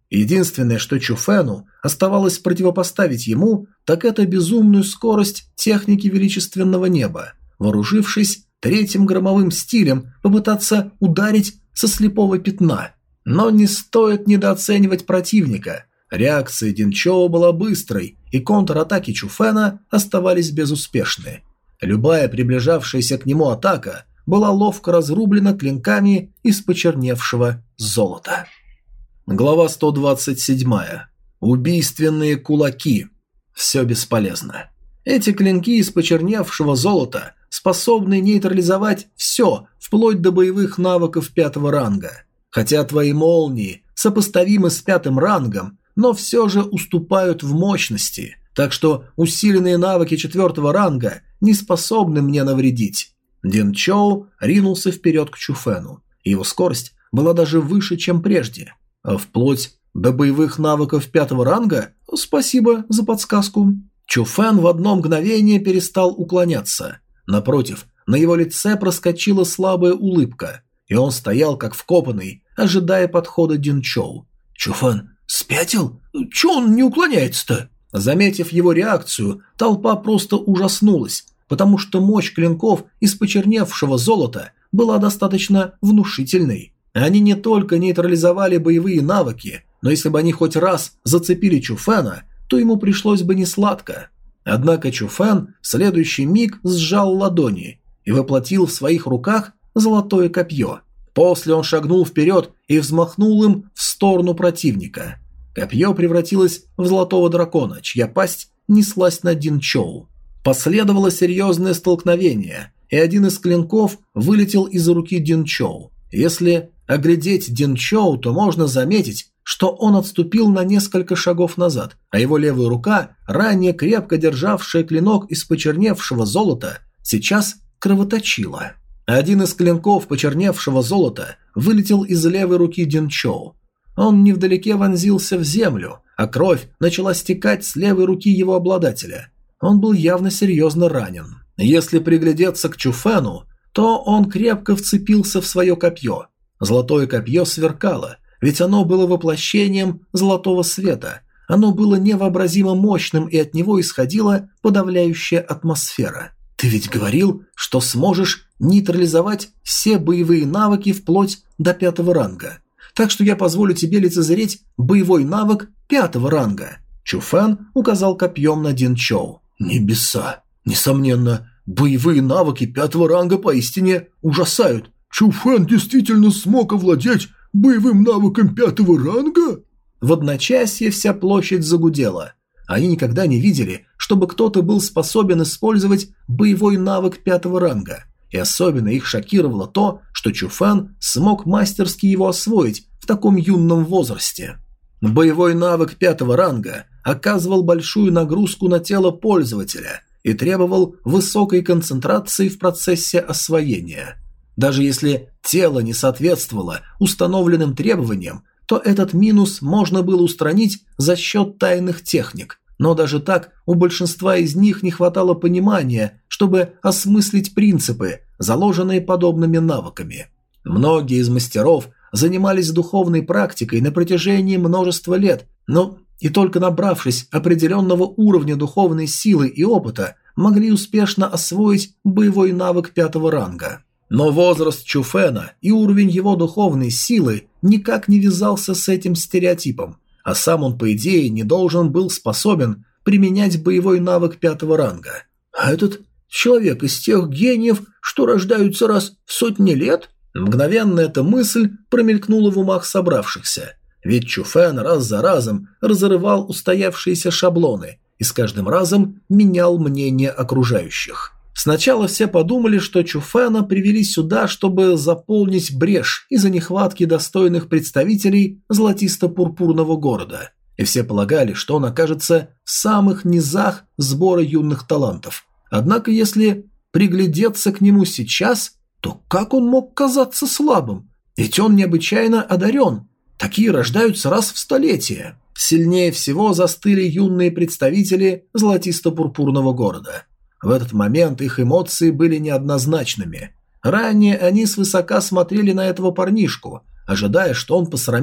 Единственное, что Чуфену оставалось противопоставить ему, так это безумную скорость техники величественного неба, вооружившись третьим громовым стилем, попытаться ударить со слепого пятна. Но не стоит недооценивать противника. Реакция Динчоу была быстрой, и контратаки Чуфена оставались безуспешны. Любая приближавшаяся к нему атака была ловко разрублена клинками из почерневшего золота. Глава сто двадцать семь. Убийственные кулаки. Все бесполезно. Эти клинки из почерневшего золота способны нейтрализовать все, вплоть до боевых навыков пятого ранга. Хотя твои молнии сопоставимы с пятым рангом, но все же уступают в мощности, так что усиленные навыки четвертого ранга не способны мне навредить. Динчоу ринулся вперед к Чуфену. Его скорость была даже выше, чем прежде. А вплоть до боевых навыков пятого ранга? Спасибо за подсказку. Чуфен в одно мгновение перестал уклоняться. Напротив, на его лице проскочила слабая улыбка, и он стоял как вкопанный, ожидая подхода Динчоу. «Чуфен спятил? Чё он не уклоняется-то?» Заметив его реакцию, толпа просто ужаснулась, потому что мощь клинков из почерневшего золота была достаточно внушительной. Они не только нейтрализовали боевые навыки, но если бы они хоть раз зацепили Чуфена, то ему пришлось бы несладко. Однако Чуфен в следующий миг сжал ладони и воплотил в своих руках золотое копье. После он шагнул вперед и взмахнул им в сторону противника. Копье превратилось в золотого дракона, чья пасть неслась на Динчоу. Последовало серьезное столкновение, и один из клинков вылетел из руки Динчоу. Если оглядеть Динчоу, то можно заметить, что он отступил на несколько шагов назад, а его левая рука, ранее крепко державшая клинок из почерневшего золота, сейчас кровоточила. Один из клинков почерневшего золота вылетел из левой руки Динчоу. Он невдалеке вонзился в землю, а кровь начала стекать с левой руки его обладателя. Он был явно серьезно ранен. Если приглядеться к Чуфену, то он крепко вцепился в свое копье. Золотое копье сверкало, ведь оно было воплощением золотого света. Оно было невообразимо мощным, и от него исходила подавляющая атмосфера. «Ты ведь говорил, что сможешь нейтрализовать все боевые навыки вплоть до пятого ранга. Так что я позволю тебе лицезреть боевой навык пятого ранга». Чуфен указал копьем на Динчоу. «Небеса! Несомненно, боевые навыки пятого ранга поистине ужасают. Чуфен действительно смог овладеть боевым навыком пятого ранга?» В одночасье вся площадь загудела. Они никогда не видели, чтобы кто-то был способен использовать боевой навык пятого ранга. И особенно их шокировало то, что Чуфен смог мастерски его освоить в таком юном возрасте. Боевой навык пятого ранга оказывал большую нагрузку на тело пользователя и требовал высокой концентрации в процессе освоения. Даже если тело не соответствовало установленным требованиям, то этот минус можно было устранить за счет тайных техник, но даже так у большинства из них не хватало понимания, чтобы осмыслить принципы, заложенные подобными навыками. Многие из мастеров занимались духовной практикой на протяжении множества лет, но и только набравшись определенного уровня духовной силы и опыта, могли успешно освоить боевой навык пятого ранга. Но возраст Чуфена и уровень его духовной силы никак не вязался с этим стереотипом, а сам он, по идее, не должен был способен применять боевой навык пятого ранга. А этот человек из тех гениев, что рождаются раз в сотни лет? Мгновенно эта мысль промелькнула в умах собравшихся, ведь Чуфен раз за разом разрывал устоявшиеся шаблоны и с каждым разом менял мнение окружающих. Сначала все подумали, что Чуфена привели сюда, чтобы заполнить брешь из-за нехватки достойных представителей золотисто-пурпурного города. И все полагали, что он окажется в самых низах сбора юных талантов. Однако, если приглядеться к нему сейчас, то как он мог казаться слабым? Ведь он необычайно одарен. Такие рождаются раз в столетие. Сильнее всего застыли юные представители золотисто-пурпурного города. В этот момент их эмоции были неоднозначными. Ранее они свысока смотрели на этого парнишку, ожидая, что он посрамит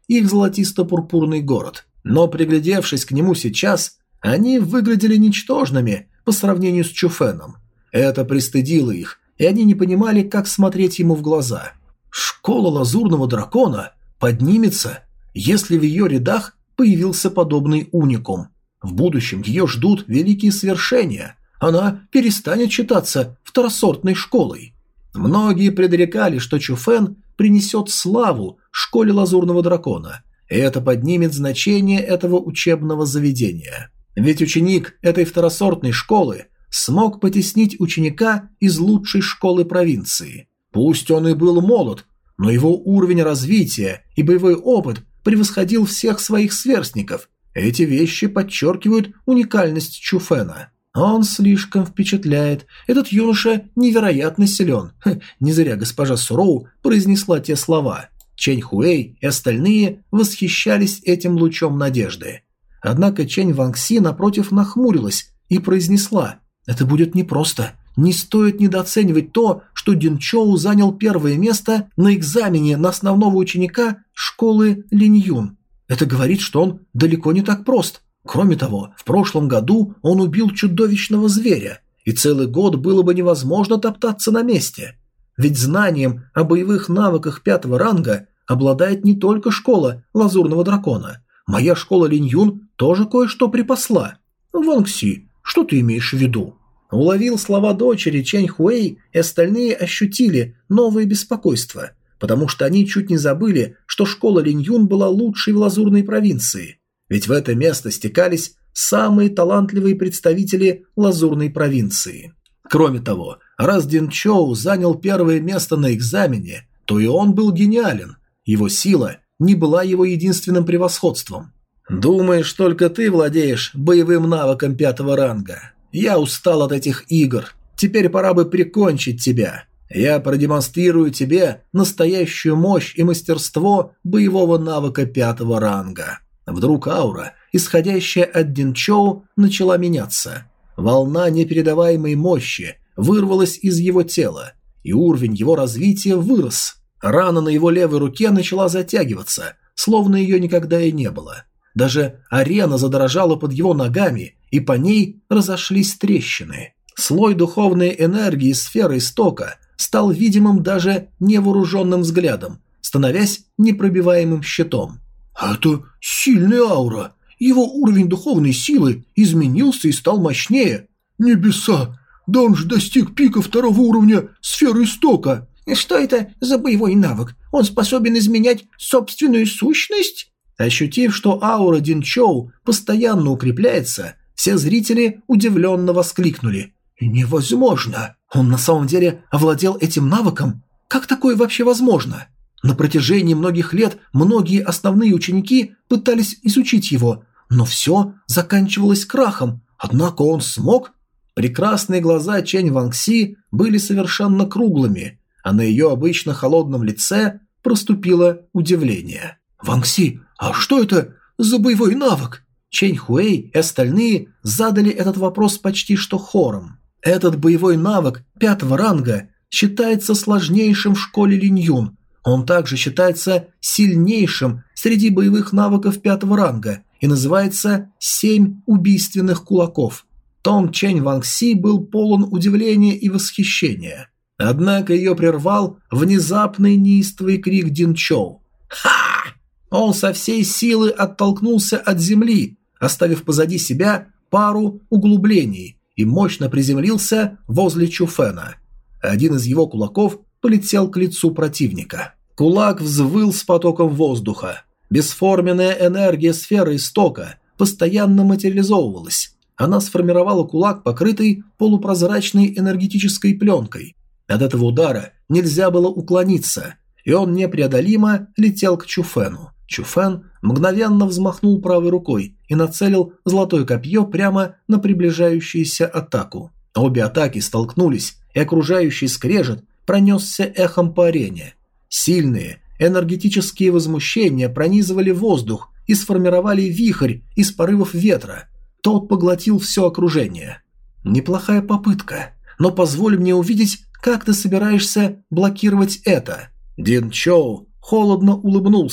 их золотисто-пурпурный город. Но приглядевшись к нему сейчас, они выглядели ничтожными по сравнению с Чуфеном. Это пристыдило их, и они не понимали, как смотреть ему в глаза. Школа Лазурного Дракона поднимется, если в ее рядах появился подобный уникум. В будущем ее ждут великие свершения. Она перестанет считаться второсортной школой. Многие предрекали, что Чуфен принесет славу школе Лазурного Дракона, и это поднимет значение этого учебного заведения. Ведь ученик этой второсортной школы смог потеснить ученика из лучшей школы провинции. Пусть он и был молод, но его уровень развития и боевой опыт превосходил всех своих сверстников. Эти вещи подчеркивают уникальность Чуфена. Он слишком впечатляет. Этот юноша невероятно силен. Ха, не зря госпожа Суроу произнесла те слова. Чэнь Хуэй и остальные восхищались этим лучом надежды. Однако Чэнь Вангси напротив нахмурилась и произнесла: «Это будет непросто. Не стоит недооценивать то, что Дин Чоу занял первое место на экзамене на основного ученика школы Линь Юн. Это говорит, что он далеко не так прост. Кроме того, в прошлом году он убил чудовищного зверя, и целый год было бы невозможно топтаться на месте. Ведь знанием о боевых навыках пятого ранга обладает не только школа Лазурного Дракона. Моя школа Линь Юн тоже кое-что припасла. Вангси, что ты имеешь в виду?» Уловил слова дочери Чэнь Хуэй, и остальные ощутили новое беспокойство, потому что они чуть не забыли, что школа Линь Юн была лучшей в Лазурной провинции. Ведь в это место стекались самые талантливые представители Лазурной провинции. Кроме того, раз Дин Чоу занял первое место на экзамене, то и он был гениален. Его сила не была его единственным превосходством. «Думаешь, только ты владеешь боевым навыком пятого ранга? Я устал от этих игр. Теперь пора бы прикончить тебя. Я продемонстрирую тебе настоящую мощь и мастерство боевого навыка пятого ранга». Вдруг аура, исходящая от Дин Чоу, начала меняться. Волна непередаваемой мощи вырвалась из его тела, и уровень его развития вырос. Рана на его левой руке начала затягиваться, словно ее никогда и не было. Даже арена задрожала под его ногами, и по ней разошлись трещины. Слой духовной энергии сферы истока стал видимым даже невооруженным взглядом, становясь непробиваемым щитом. «Это сильная аура. Его уровень духовной силы изменился и стал мощнее. Небеса! Да он же достиг пика второго уровня сферы истока!» «Что это за боевой навык? Он способен изменять собственную сущность?» Ощутив, что аура Дин Чоу постоянно укрепляется, все зрители удивленно воскликнули. «Невозможно! Он на самом деле овладел этим навыком? Как такое вообще возможно?» На протяжении многих лет многие основные ученики пытались изучить его, но все заканчивалось крахом, однако он смог. Прекрасные глаза Чэнь Вангси были совершенно круглыми, а на ее обычно холодном лице проступило удивление. «Вангси, а что это за боевой навык?» Чэнь Хуэй и остальные задали этот вопрос почти что хором. Этот боевой навык пятого ранга считается сложнейшим в школе Линь Юн. Он также считается сильнейшим среди боевых навыков пятого ранга и называется «Семь убийственных кулаков». Том Чэнь Вангси был полон удивления и восхищения. Однако ее прервал внезапный неистовый крик Дин Чоу. «Ха!» Он со всей силы оттолкнулся от земли, оставив позади себя пару углублений, и мощно приземлился возле Чуфена. Один из его кулаков полетел к лицу противника. Кулак взвыл с потоком воздуха. Бесформенная энергия сферы истока постоянно материализовывалась. Она сформировала кулак, покрытый полупрозрачной энергетической пленкой. От этого удара нельзя было уклониться, и он непреодолимо летел к Чуфену. Чуфен мгновенно взмахнул правой рукой и нацелил золотое копье прямо на приближающуюся атаку. Обе атаки столкнулись, и окружающий скрежет пронесся эхом по арене. Сильные энергетические возмущения пронизывали воздух и сформировали вихрь из порывов ветра. Тот поглотил все окружение. «Неплохая попытка, но позволь мне увидеть, как ты собираешься блокировать это». Дин Чоу холодно улыбнулся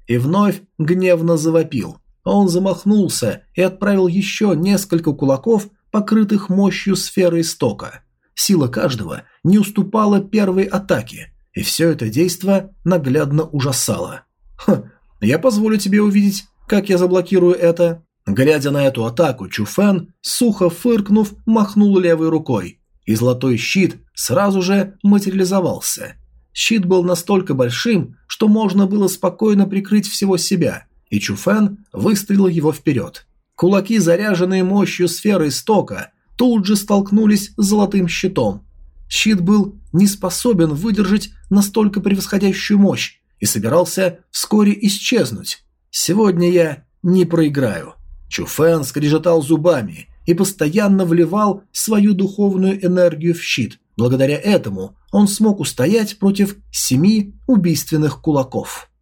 и вновь гневно завопил. Он замахнулся и отправил еще несколько кулаков, покрытых мощью сферы истока. Сила каждого не уступала первой атаке, и все это действо наглядно ужасало. «Ха, я позволю тебе увидеть, как я заблокирую это». Глядя на эту атаку, Чу Фэн, сухо фыркнув, махнул левой рукой, и золотой щит сразу же материализовался. Щит был настолько большим, что можно было спокойно прикрыть всего себя, и Чу Фэн выставил его вперед. Кулаки, заряженные мощью сферы истока, тут же столкнулись с золотым щитом. Щит был не способен выдержать настолько превосходящую мощь и собирался вскоре исчезнуть. «Сегодня я не проиграю». Чу Фэн скрежетал зубами и постоянно вливал свою духовную энергию в щит. Благодаря этому он смог устоять против семи убийственных кулаков.